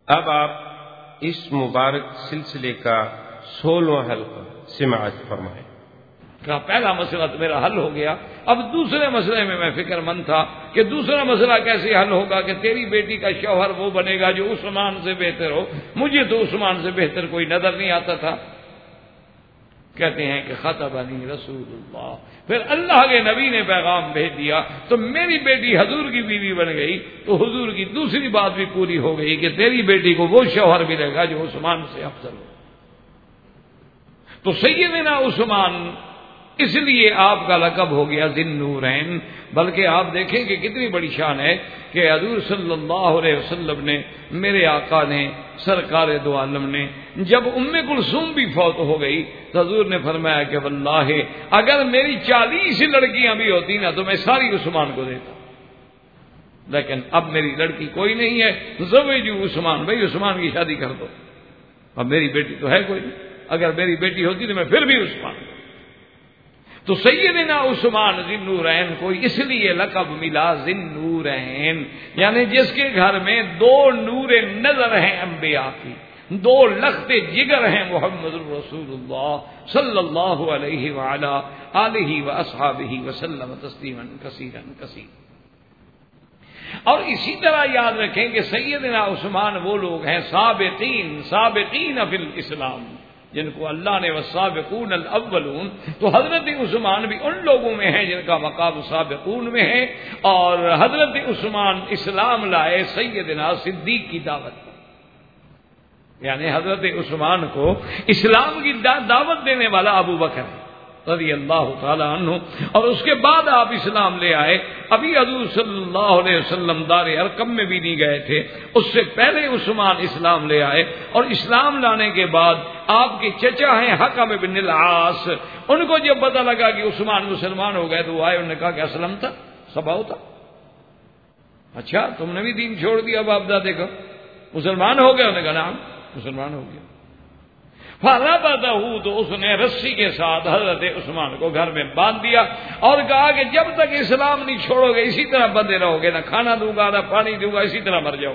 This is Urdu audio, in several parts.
اب آپ اس مبارک سلسلے کا 16واں حلقہ سماعت فرمائیں۔ کہا پہلا مسئلہ تو میرا حل ہو گیا، اب دوسرے مسئلے میں میں فکر مند تھا کہ دوسرا مسئلہ کیسے حل ہوگا کہ تیری بیٹی کا شوہر وہ بنے گا جو عثمان سے بہتر ہو۔ مجھے تو عثمان سے بہتر کوئی نظر نہیں آتا تھا۔ کہتے ہیں کہ خطبنی رسول اللہ، پھر اللہ کے نبی نے پیغام بھیج دیا تو میری بیٹی حضور کی بیوی بن گئی، تو حضور کی دوسری بات بھی پوری ہو گئی کہ تیری بیٹی کو وہ شوہر ملے گا جو عثمان سے افضل ہو۔ تو سیدنا عثمان اس لیے آپ کا لقب ہو گیا ذی النورین۔ بلکہ آپ دیکھیں کہ کتنی بڑی شان ہے کہ حضور صلی اللہ علیہ وسلم نے، میرے آقا نے، سرکار دو عالم نے، جب ام کلثوم بھی فوت ہو گئی تو حضور نے فرمایا کہ واللہ اگر میری 40 لڑکیاں بھی ہوتی نا تو میں ساری عثمان کو دیتا، لیکن اب میری لڑکی کوئی نہیں ہے، زوجوا عثمان، بھائی عثمان کی شادی کر دو۔ اب میری بیٹی تو ہے کوئی نہیں، اگر میری بیٹی ہوتی تو میں پھر بھی عثمان۔ تو سیدنا عثمان ذی النورین کو اس لیے لقب ملا ذی النورین، یعنی جس کے گھر میں 2 نور نظر ہیں انبیاء کی، 2 لخت جگر ہیں محمد رسول اللہ صلی اللہ علیہ وعلا آلہ واصحابہ وسلم تسلیما کثیرا کثیرا۔ اور اسی طرح یاد رکھیں کہ سیدنا عثمان وہ لوگ ہیں سابقین فی الاسلام، جن کو اللہ نے والسابقون الاولون، تو حضرت عثمان بھی ان لوگوں میں ہیں جن کا مقام سابقون میں ہے۔ اور حضرت عثمان اسلام لائے سیدنا صدیق کی دعوت پر، یعنی حضرت عثمان کو اسلام کی دعوت دینے والا ابو بکر ہے رضی اللہ تعالی عنہ، اور اس کے بعد آپ اسلام لے آئے۔ ابھی حضور صلی اللہ علیہ وسلم دار ارقم میں بھی نہیں گئے تھے، اس سے پہلے عثمان اسلام لے آئے، اور اسلام لانے کے بعد آپ کے چچا ہیں حکم بن العاص، ان کو جب پتہ لگا کہ عثمان مسلمان ہو گئے تو وہ آئے، انہوں نے کہا کہ اسلم تھا سبا ہوتا، اچھا تم نے بھی دین چھوڑ دیا باپ دادے کو، مسلمان ہو گئے؟ انہوں نے کہا نعم مسلمان ہو گیا۔ فربطہ، تو اس نے رسی کے ساتھ حضرت عثمان کو گھر میں باندھ دیا اور کہا کہ جب تک اسلام نہیں چھوڑو گے اسی طرح بندے رہو گے، نہ کھانا دوں گا نہ پانی دوں گا، اسی طرح مر جاؤ۔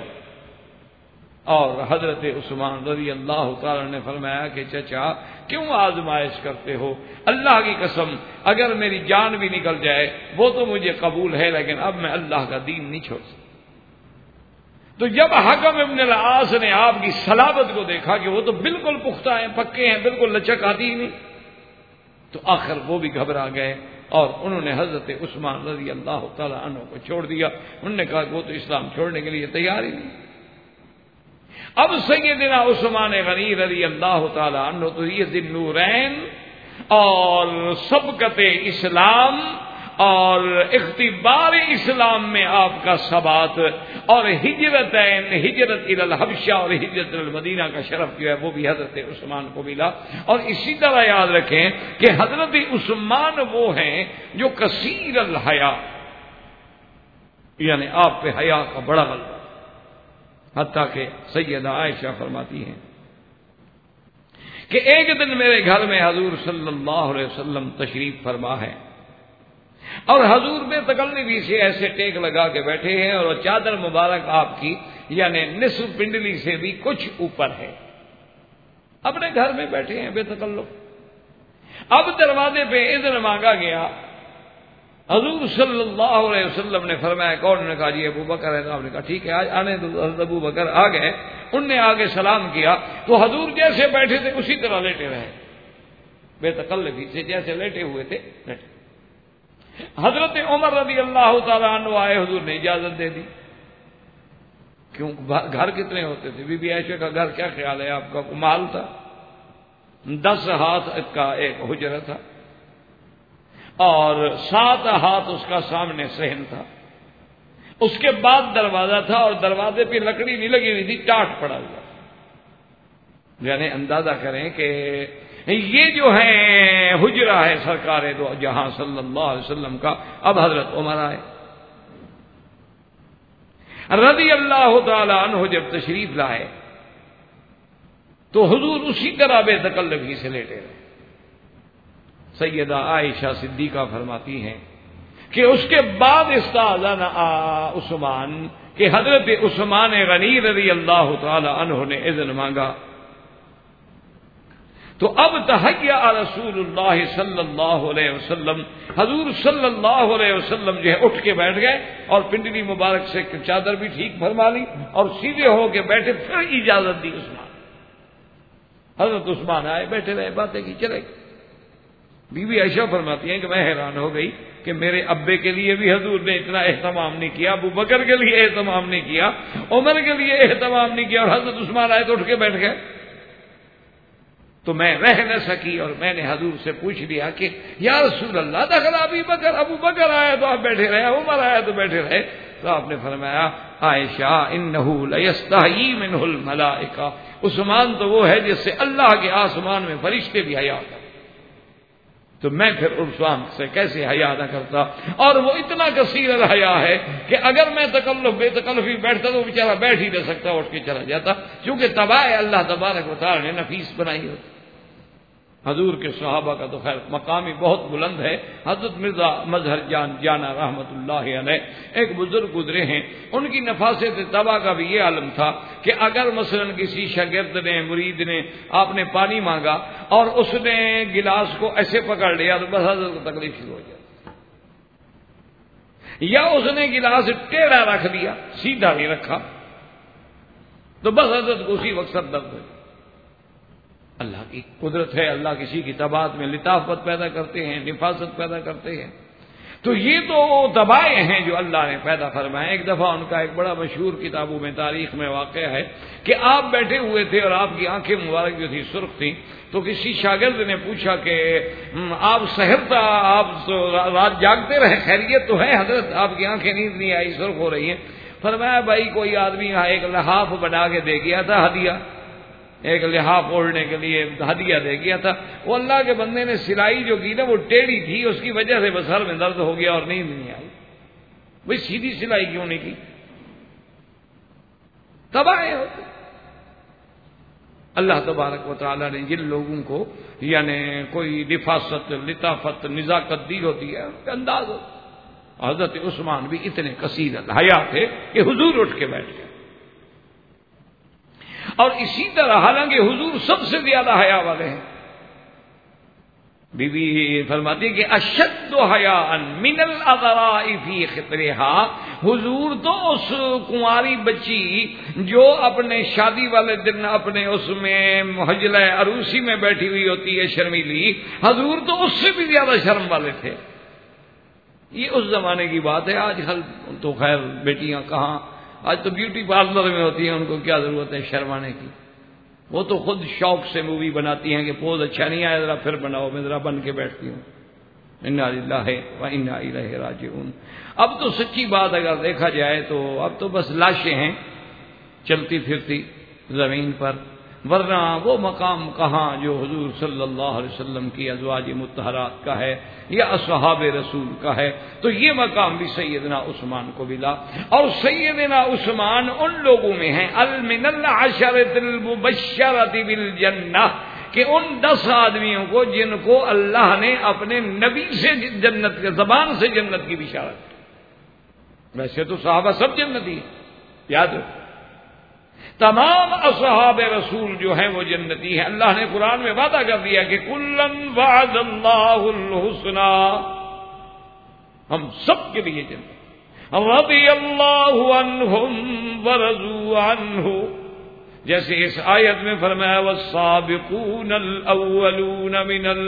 اور حضرت عثمان رضی اللہ تعالی نے فرمایا کہ چچا کیوں آزمائش کرتے ہو؟ اللہ کی قسم اگر میری جان بھی نکل جائے وہ تو مجھے قبول ہے، لیکن اب میں اللہ کا دین نہیں چھوڑ سکتا۔ تو جب حکم ابن العاص نے آپ کی صلابت کو دیکھا کہ وہ تو بالکل پختہ ہیں، پکے ہیں، بالکل لچک آتی ہی نہیں، تو آخر وہ بھی گھبرا گئے اور انہوں نے حضرت عثمان رضی اللہ تعالی عنہ کو چھوڑ دیا۔ انہوں نے کہا کہ وہ تو اسلام چھوڑنے کے لیے تیار ہی نہیں۔ اب سیدنا عثمان غنی رضی اللہ تعالی عنہ تو یہ ذی النورین اور سبقت اسلام اور اختبار اسلام میں آپ کا ثبات، اور ہجرت الی الحبشہ اور ہجرت المدینہ کا شرف جو ہے وہ بھی حضرت عثمان کو ملا۔ اور اسی طرح یاد رکھیں کہ حضرت عثمان وہ ہیں جو کثیر الحیا، یعنی آپ پہ حیا کا بڑا غلبہ، حتیٰ کہ سیدہ عائشہ فرماتی ہیں کہ ایک دن میرے گھر میں حضور صلی اللہ علیہ وسلم تشریف فرما ہے، اور حضور بے تکلفی سے ایسے ٹیک لگا کے بیٹھے ہیں، اور چادر مبارک آپ کی یعنی نصف پنڈلی سے بھی کچھ اوپر ہے، اپنے گھر میں بیٹھے ہیں بے تکلف۔ اب دروازے پہ اذن مانگا گیا، حضور صلی اللہ علیہ وسلم نے فرمایا کون؟ نے کہا جی ابو بکر ہے۔ آپ نے کہا ٹھیک ہے آج آنے دو۔ حضرت ابو بکر آ گئے، ان نے آگے سلام کیا تو حضور جیسے بیٹھے تھے اسی طرح لیٹے رہے، بے تکلفی سے جیسے لیٹے ہوئے تھے لیٹے۔ حضرت عمر رضی اللہ تعالیٰ عنہ آئے، حضور نے اجازت دے دی۔ کیوں؟ گھر کتنے ہوتے تھے؟ بی بی عائشہ کا گھر کیا خیال ہے آپ کا؟ کمال تھا، 10 ہاتھ کا ایک حجرہ تھا اور 7 ہاتھ اس کا سامنے صحن تھا، اس کے بعد دروازہ تھا اور دروازے پہ لکڑی نہیں لگی ہوئی تھی، ٹاٹ پڑا ہوا، یعنی اندازہ کریں کہ یہ جو ہے حجرہ ہے سرکار دو جہاں صلی اللہ علیہ وسلم کا۔ اب حضرت عمر آئے رضی اللہ تعالی عنہ، جب تشریف لائے تو حضور اسی طرح بے تکلفی سے لیٹے رہے۔ سیدہ عائشہ صدیقہ فرماتی ہیں کہ اس کے بعد استاذن عثمان کہ حضرت عثمان غنی رضی اللہ تعالی عنہ نے اذن مانگا. تو اب تحیا رسول اللہ صلی اللہ علیہ وسلم، حضور صلی اللہ علیہ وسلم جو ہے اٹھ کے بیٹھ گئے اور پنڈلی مبارک سے چادر بھی ٹھیک فرما لی اور سیدھے ہو کے بیٹھے. پھر اجازت دی عثمان. حضرت عثمان آئے، بیٹھے رہے، باتیں کی، چلے گئے. بی بی عائشہ فرماتی ہیں کہ میں حیران ہو گئی کہ میرے ابے کے لیے بھی حضور نے اتنا اہتمام نہیں کیا، ابو بکر کے لیے اہتمام نہیں کیا، عمر کے لیے اہتمام نہیں کیا، اور حضرت عثمان آئے تو اٹھ کے بیٹھ گئے. تو میں رہ نہ سکی اور میں نے حضور سے پوچھ لیا کہ یا رسول اللہ دخل ابو بکر آیا تو آپ بیٹھے رہے، عمر آیا تو بیٹھے رہے. تو آپ نے فرمایا عائشہ انہ لیستحیی منہ الملائکہ، عثمان تو وہ ہے جس سے اللہ کے آسمان میں فرشتے بھی حیا کرتے. تو میں پھر عثمان سے کیسے حیا نہ کرتا؟ اور وہ اتنا کثیر الحیا ہے کہ اگر میں بے تکلفی بیٹھتا تو بیچارہ بیٹھ ہی نہ سکتا، اٹھ کے چلا جاتا، کیونکہ تباہ اللہ تبارک و تعالی نے نفیس بنائی ہوتی. حضور کے صحابہ کا تو خیر مقام ہی بہت بلند ہے. حضرت مرزا مظہر جانا رحمت اللہ علیہ ایک بزرگ گزرے ہیں، ان کی نفاست طبع کا بھی یہ عالم تھا کہ اگر مثلا کسی شاگرد نے، مرید نے، آپ نے پانی مانگا اور اس نے گلاس کو ایسے پکڑ لیا تو بس حضرت کو تکلیف شروع ہو جاتی، یا اس نے گلاس ٹیڑھا رکھ دیا، سیدھا نہیں رکھا تو بس حضرت کو اسی وقت سر درد ہو جاتا. اللہ کی قدرت ہے، اللہ کسی کی طباعت میں لطافت پیدا کرتے ہیں، نفاست پیدا کرتے ہیں. تو یہ تو طبائع ہیں جو اللہ نے پیدا فرمائے. ایک دفعہ ان کا ایک بڑا مشہور کتابوں میں تاریخ میں واقع ہے کہ آپ بیٹھے ہوئے تھے اور آپ کی آنکھیں مبارک جو تھی سرخ تھیں. تو کسی شاگرد نے پوچھا کہ آپ سحر تھا، آپ رات جاگتے رہے، خیریت تو ہے حضرت؟ آپ کی آنکھیں نیند نہیں آئی، سرخ ہو رہی ہیں. فرمایا بھائی کوئی آدمی یہاں ایک لحاف بنا کے دے گیا تھا ہدیہ، ایک لحاف اوڑھنے کے لیے ہدیہ دے گیا تھا. وہ اللہ کے بندے نے سلائی جو کی نا وہ ٹیڑھی تھی، اس کی وجہ سے بس سر میں درد ہو گیا اور نیند نہیں آئی. بھائی سیدھی سلائی کیوں نہیں کی؟ تباہ ہوتے. اللہ تبارک و تعالیٰ نے جن لوگوں کو یعنی کوئی نفاست، لطافت، نزاکت دی ہوتی ہے ان کا انداز ہوتا. حضرت عثمان بھی اتنے کثیر الحیا تھے کہ حضور اٹھ کے بیٹھ گئے. اور اسی طرح حالانکہ حضور سب سے زیادہ حیا والے ہیں. بی بی فرماتی کہ اشد حیاء من العذراء فی خطرها، حضور تو اس کنواری بچی جو اپنے شادی والے دن اپنے اس میں حجلہ عروسی میں بیٹھی ہوئی ہوتی ہے شرمیلی، حضور تو اس سے بھی زیادہ شرم والے تھے. یہ اس زمانے کی بات ہے. آج کل تو خیر بیٹیاں کہاں، آج تو بیوٹی پارلر میں ہوتی ہیں، ان کو کیا ضرورت ہے شرمانے کی. وہ تو خود شوق سے مووی بناتی ہیں کہ پوز اچھا نہیں آیا ذرا پھر بناؤ، میں ذرا بن کے بیٹھتی ہوں. انا للہ و انا الیہ راجعون. اب تو سچی بات اگر دیکھا جائے تو اب تو بس لاشیں ہیں چلتی پھرتی زمین پر، ورنہ وہ مقام کہاں جو حضور صلی اللہ علیہ وسلم کی ازواج مطہرات کا ہے یا اصحاب رسول کا ہے. تو یہ مقام بھی سیدنا عثمان کو ملا. اور سیدنا عثمان ان لوگوں میں ہیں المن العشرۃ المبشرۃ بالجنہ، کہ ان 10 آدمیوں کو جن کو اللہ نے اپنے نبی سے جنت کے زبان سے جنت کی بشارت کی. ویسے تو صحابہ سب جنتی ہیں، یاد رکھو تمام اصحاب رسول جو ہیں وہ جنتی ہیں. اللہ نے قرآن میں وعدہ کر دیا کہ کلن وعد اللہ الحسنی، ہم سب کے لیے جنت. رضی اللہ عنہم ورضوا عنہ، جیسے اس آیت میں فرمایا والسابقون الاولون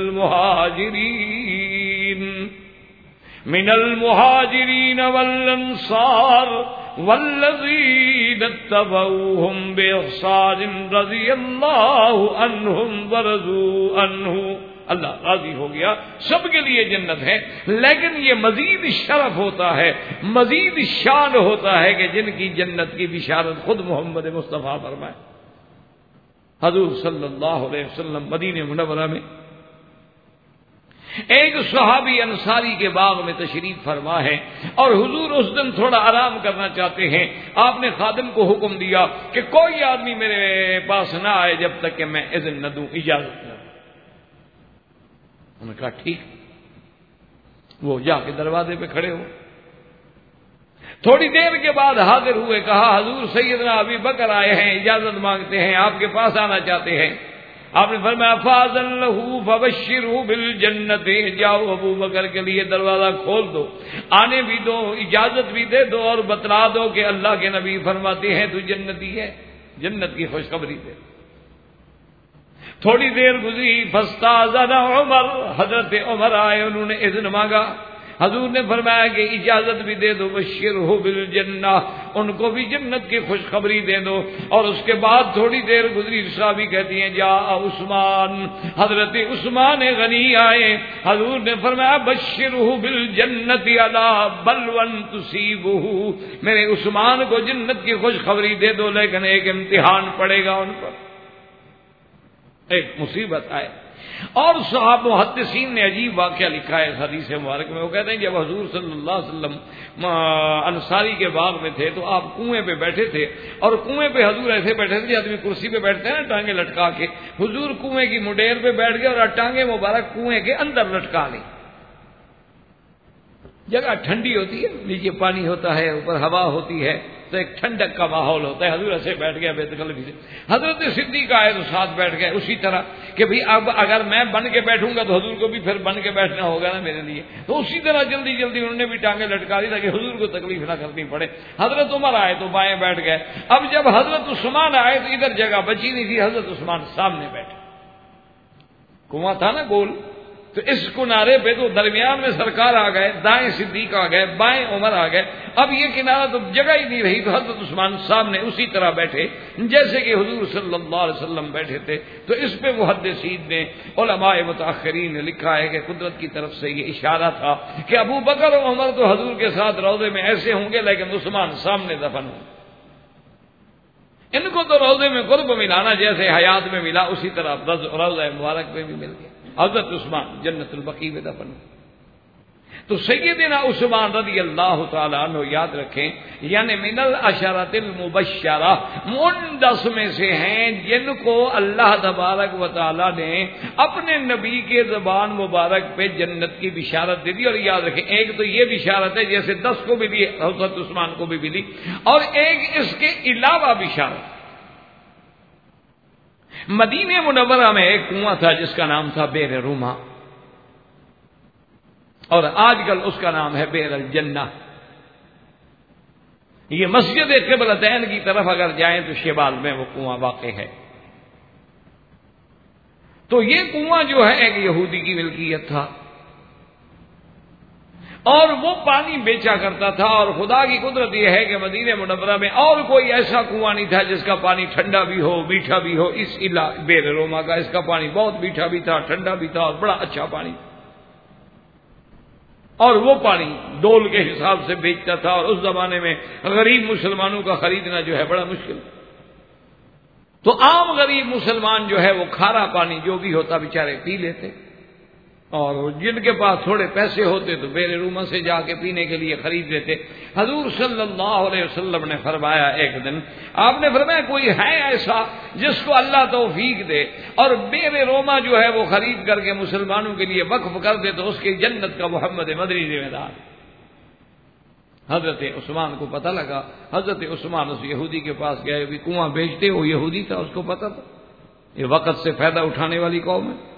من المہاجرین والانصار والذین اتبعوہم بإحسان رضی اللہ عنہم ورضوا عنہ. اللہ راضی ہو گیا، سب کے لیے جنت ہے. لیکن یہ مزید شرف ہوتا ہے، مزید شان ہوتا ہے کہ جن کی جنت کی بشارت خود محمد مصطفیٰ فرمائے. حضور صلی اللہ علیہ وسلم مدینہ منورہ میں ایک صحابی انصاری کے باغ میں تشریف فرما ہے اور حضور اس دن تھوڑا آرام کرنا چاہتے ہیں. آپ نے خادم کو حکم دیا کہ کوئی آدمی میرے پاس نہ آئے جب تک کہ میں اذن نہ دوں، اجازت نہ دوں. انہوں نے کہا ٹھیک. وہ جا کے دروازے پہ کھڑے ہو. تھوڑی دیر کے بعد حاضر ہوئے, کہا حضور سیدنا ابی بکر آئے ہیں, اجازت مانگتے ہیں, آپ کے پاس آنا چاہتے ہیں. آپ نے فرمایا فاذن لہ فبشرہ بالجنت, جاؤ ابو بکر کے لیے دروازہ کھول دو, آنے بھی دو, اجازت بھی دے دو, اور بتلا دو کہ اللہ کے نبی فرماتے ہیں تو جنتی ہے, جنت کی خوشخبری دے. تھوڑی دیر گزری, فاستاذن عمر, حضرت عمر آئے, انہوں نے اذن مانگا. حضور نے فرمایا کہ اجازت بھی دے دو, بشرہ بالجنہ, ان کو بھی جنت کی خوشخبری دے دو. اور اس کے بعد تھوڑی دیر گزری, صحابی کہتی ہیں جا عثمان, حضرت عثمان غنی آئے. حضور نے فرمایا بشرہ بالجنت علی بلوى تصیبہ, میرے عثمان کو جنت کی خوشخبری دے دو, لیکن ایک امتحان پڑے گا ان پر, ایک مصیبت آئے. اور صحابہ محدثین نے عجیب واقعہ لکھا ہے اس حدیث مبارک میں. وہ کہتے ہیں جب حضور صلی اللہ علیہ وسلم انصاری کے باغ میں تھے تو آپ کنویں پہ بیٹھے تھے, اور کنویں پہ حضور ایسے بیٹھے تھے, آدمی کرسی پہ بیٹھتے ہیں ٹانگیں لٹکا کے, حضور کنویں کی مڈیر پہ بیٹھ گئے اور ٹانگیں مبارک کنویں کے اندر لٹکا لی. جگہ ٹھنڈی ہوتی ہے, نیچے پانی ہوتا ہے, اوپر ہوا ہوتی ہے, تو ایک ٹھنڈک کا ماحول ہوتا ہے. حضور ایسے بیٹھ گیا بے تکلفی سے. حضرت صدیق آئے تو ساتھ بیٹھ گئے اسی طرح کہ بھئی اب اگر میں بن کے بیٹھوں گا تو حضور کو بھی پھر بن کے بیٹھنا ہوگا نا میرے لیے. تو اسی طرح جلدی جلدی انہوں نے بھی ٹانگیں لٹکا دی تاکہ حضور کو تکلیف نہ کرنی پڑے. حضرت عمر آئے تو بائیں بیٹھ گئے. اب جب حضرت عثمان آئے تو ادھر جگہ بچی نہیں تھی, حضرت عثمان سامنے بیٹھے. کنواں تھا نا گول, تو اس کنارے پہ تو درمیان میں سرکار آ گئے, دائیں صدیق آ گئے, بائیں عمر آ گئے. اب یہ کنارہ تو جگہ ہی نہیں رہی, تو حضرت عثمان سامنے اسی طرح بیٹھے جیسے کہ حضور صلی اللہ علیہ وسلم بیٹھے تھے. تو اس پہ محدثین نے, علماء متاخرین نے لکھا ہے کہ قدرت کی طرف سے یہ اشارہ تھا کہ ابو بکر و عمر تو حضور کے ساتھ روضے میں ایسے ہوں گے, لیکن عثمان سامنے دفن ہوں. ان کو تو روضے میں قرب ملانا جیسے حیات میں ملا, اسی طرح روضہ مبارک میں بھی مل گیا. حضرت عثمان جنت البقیع میں دفن. تو سیدنا عثمان رضی اللہ تعالیٰ عنہ یاد رکھیں, یعنی من العشرۃ المبشرہ, ان 10 میں سے ہیں جن کو اللہ تبارک و تعالیٰ نے اپنے نبی کے زبان مبارک پہ جنت کی بشارت دے دی. اور یاد رکھیں ایک تو یہ بشارت ہے جیسے 10 کو ملی, حضرت عثمان کو بھی ملی, اور ایک اس کے علاوہ بشارت. مدینہ منورہ میں ایک کنواں تھا جس کا نام تھا بئر روما, اور آج کل اس کا نام ہے بئر الجنہ. یہ مسجد قبلتین کی طرف اگر جائیں تو شمال میں وہ کنواں واقع ہے. تو یہ کنواں جو ہے ایک یہودی کی ملکیت تھا, اور وہ پانی بیچا کرتا تھا. اور خدا کی قدرت یہ ہے کہ مدینہ منورہ میں اور کوئی ایسا کنواں نہیں تھا جس کا پانی ٹھنڈا بھی ہو, میٹھا بھی ہو. اس بئر روما کا اس کا پانی بہت میٹھا بھی تھا, ٹھنڈا بھی تھا, اور بڑا اچھا پانی. اور وہ پانی ڈول کے حساب سے بیچتا تھا, اور اس زمانے میں غریب مسلمانوں کا خریدنا جو ہے بڑا مشکل. تو عام غریب مسلمان جو ہے وہ کھارا پانی جو بھی ہوتا بیچارے پی لیتے, اور جن کے پاس تھوڑے پیسے ہوتے تو بئر روما سے جا کے پینے کے لیے خرید لیتے. حضور صلی اللہ علیہ وسلم نے فرمایا, ایک دن آپ نے فرمایا کوئی ہے ایسا جس کو اللہ توفیق دے اور بئر روما جو ہے وہ خرید کر کے مسلمانوں کے لیے وقف کر دے تو اس کی جنت کا محمد مدنی ذمہ دار. حضرت عثمان کو پتہ لگا. حضرت عثمان اس یہودی کے پاس گئے, بھی کنواں بیچتے, وہ یہودی تھا, اس کو پتہ تھا یہ وقت سے فائدہ اٹھانے والی قوم ہے.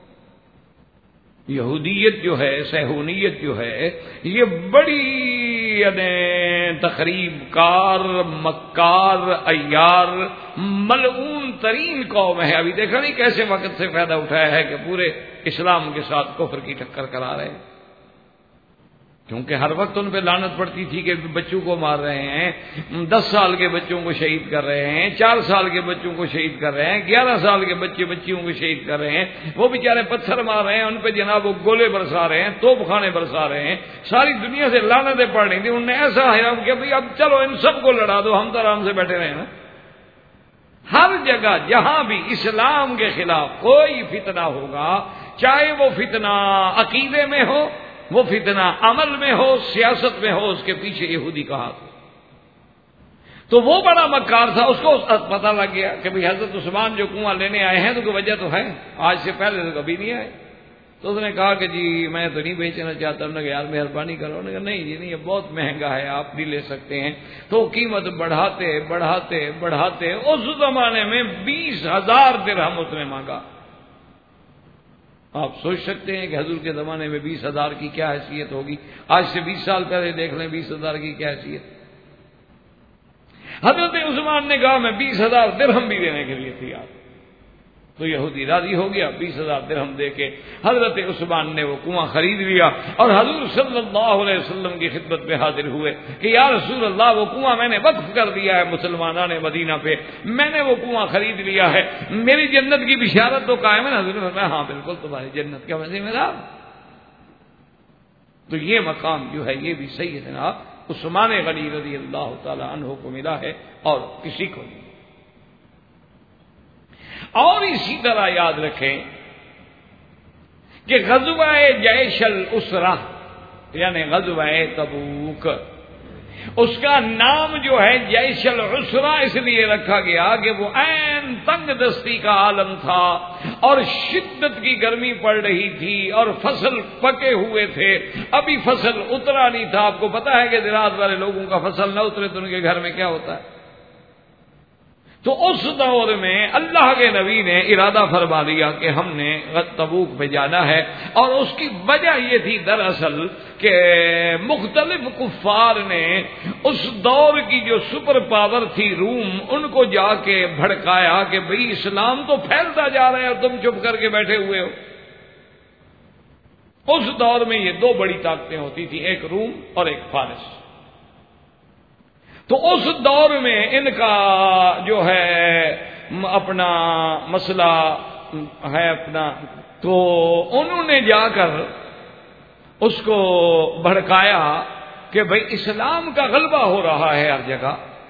یہودیت جو ہے, صہیونیت جو ہے, یہ بڑی تخریب کار, مکار, عیار, ملعون ترین قوم ہے. ابھی دیکھا نہیں کیسے وقت سے فائدہ اٹھایا ہے کہ پورے اسلام کے ساتھ کفر کی ٹکر کرا رہے ہیں. کیونکہ ہر وقت ان پہ لعنت پڑتی تھی کہ بچوں کو مار رہے ہیں, 10 سال کے بچوں کو شہید کر رہے ہیں, 4 سال کے بچوں کو شہید کر رہے ہیں, 11 سال کے بچیوں کو شہید کر رہے ہیں. وہ بیچارے پتھر مار رہے ہیں, ان پہ جناب وہ گولے برسا رہے ہیں, توپ خانے برسا رہے ہیں. ساری دنیا سے لعنتیں پڑ رہی تھیں. انہوں نے ایسا حرام کیا بھائی اب چلو ان سب کو لڑا دو, ہم تو آرام سے بیٹھے رہے نا. ہر جگہ جہاں بھی اسلام کے خلاف کوئی فتنہ ہوگا, چاہے وہ فتنہ عقیدے میں ہو, وہ فتنہ عمل میں ہو, سیاست میں ہو, اس کے پیچھے یہودی کا ہاتھ ہو. تو وہ بڑا مکار تھا, اس کو پتہ لگ گیا کہ بھئی حضرت عثمان جو کنواں لینے آئے ہیں تو کوئی وجہ تو ہے, آج سے پہلے تو کبھی نہیں آئے. تو اس نے کہا کہ جی میں تو نہیں بیچنا چاہتا. انہوں نے کہا یار مہربانی کرو. انہوں نے کہا نہیں جی نہیں، یہ بہت مہنگا ہے، آپ نہیں لے سکتے ہیں. تو قیمت بڑھاتے بڑھاتے بڑھاتے اس زمانے میں 20,000 درہم اس نے مانگا. آپ سوچ سکتے ہیں کہ حضور کے زمانے میں 20,000 کی کیا حیثیت ہوگی. آج سے 20 سال پہلے دیکھ لیں 20,000 کی کیا حیثیت. حضرت عثمان نے کہا میں 20,000 درہم بھی دینے کے لیے تیار. تو یہودی راضی ہو گیا. 20,000 درہم دے کے حضرت عثمان نے وہ کنواں خرید لیا اور حضور صلی اللہ علیہ وسلم کی خدمت میں حاضر ہوئے کہ یا رسول اللہ وہ کنواں میں نے وقف کر دیا ہے مسلمانوں نے مدینہ پہ، میں نے وہ کنواں خرید لیا ہے، میری جنت کی بشارت تو قائم ہے. حضور نے فرمایا ہاں بالکل تمہاری جنت کا وجہ میرا. تو یہ مقام جو ہے یہ بھی سیدنا عثمان غنی رضی اللہ تعالی عنہ کو ملا ہے اور کسی کو نہیں. اور اسی طرح یاد رکھیں کہ غزوہ جیش الاسرہ یعنی غزوہ تبوک، اس کا نام جو ہے جیش العسرہ اس لیے رکھا گیا کہ وہ عین تنگ دستی کا عالم تھا اور شدت کی گرمی پڑ رہی تھی اور فصل پکے ہوئے تھے، ابھی فصل اترا نہیں تھا. آپ کو پتا ہے کہ زراعت والے لوگوں کا فصل نہ اترے تو ان کے گھر میں کیا ہوتا ہے. تو اس دور میں اللہ کے نبی نے ارادہ فرما لیا کہ ہم نے تبوک پہ جانا ہے. اور اس کی وجہ یہ تھی دراصل کہ مختلف کفار نے اس دور کی جو سپر پاور تھی روم، ان کو جا کے بھڑکایا کہ بھئی اسلام تو پھیلتا جا رہا ہے اور تم چپ کر کے بیٹھے ہوئے ہو. اس دور میں یہ دو بڑی طاقتیں ہوتی تھیں، ایک روم اور ایک فارس. تو اس دور میں ان کا جو ہے اپنا مسئلہ ہے اپنا، تو انہوں نے جا کر اس کو بھڑکایا کہ بھئی اسلام کا غلبہ ہو رہا ہے ہر جگہ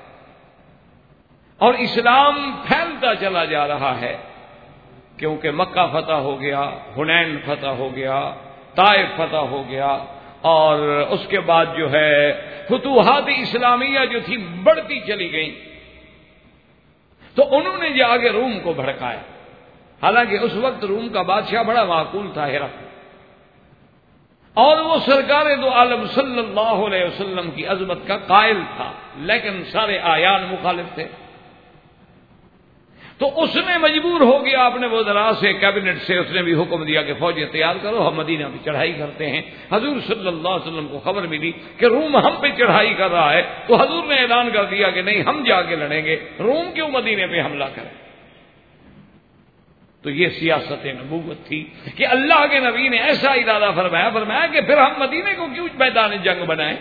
اور اسلام پھیلتا چلا جا رہا ہے، کیونکہ مکہ فتح ہو گیا، حنین فتح ہو گیا، طائف فتح ہو گیا اور اس کے بعد جو ہے فتوحات اسلامیہ جو تھی بڑھتی چلی گئیں. تو انہوں نے جا کے روم کو بھڑکایا. حالانکہ اس وقت روم کا بادشاہ بڑا معقول تھا ہرقل، اور وہ سرکار دو عالم صلی اللہ علیہ وسلم کی عظمت کا قائل تھا، لیکن سارے آیان مخالف تھے. تو اس نے مجبور ہو گیا اپنے وزراء سے، کیبنٹ سے اس نے بھی حکم دیا کہ فوجیں تیار کرو، ہم مدینہ پہ چڑھائی کرتے ہیں. حضور صلی اللہ علیہ وسلم کو خبر ملی کہ روم ہم پہ چڑھائی کر رہا ہے، تو حضور نے اعلان کر دیا کہ نہیں ہم جا کے لڑیں گے، روم کیوں مدینے پہ حملہ کریں. تو یہ سیاست نبوت تھی کہ اللہ کے نبی نے ایسا ارادہ فرمایا کہ پھر ہم مدینے کو کیوں میدان جنگ بنائیں.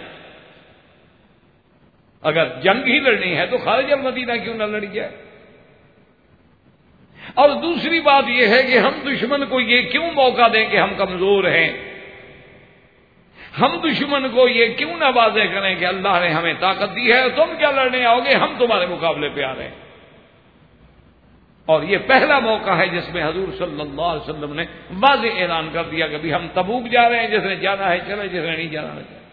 اگر جنگ ہی لڑنی ہے تو خارج المدینہ کیوں نہ لڑی جائے. اور دوسری بات یہ ہے کہ ہم دشمن کو یہ کیوں موقع دیں کہ ہم کمزور ہیں، ہم دشمن کو یہ کیوں نہ واضح کریں کہ اللہ نے ہمیں طاقت دی ہے، تم کیا لڑنے آؤ گے، ہم تمہارے مقابلے پہ آ رہے ہیں. اور یہ پہلا موقع ہے جس میں حضور صلی اللہ علیہ وسلم نے واضح اعلان کر دیا کہ ہم تبوک جا رہے ہیں، جس نے جانا ہے چلے، جس نے نہیں جانا ہے چلے.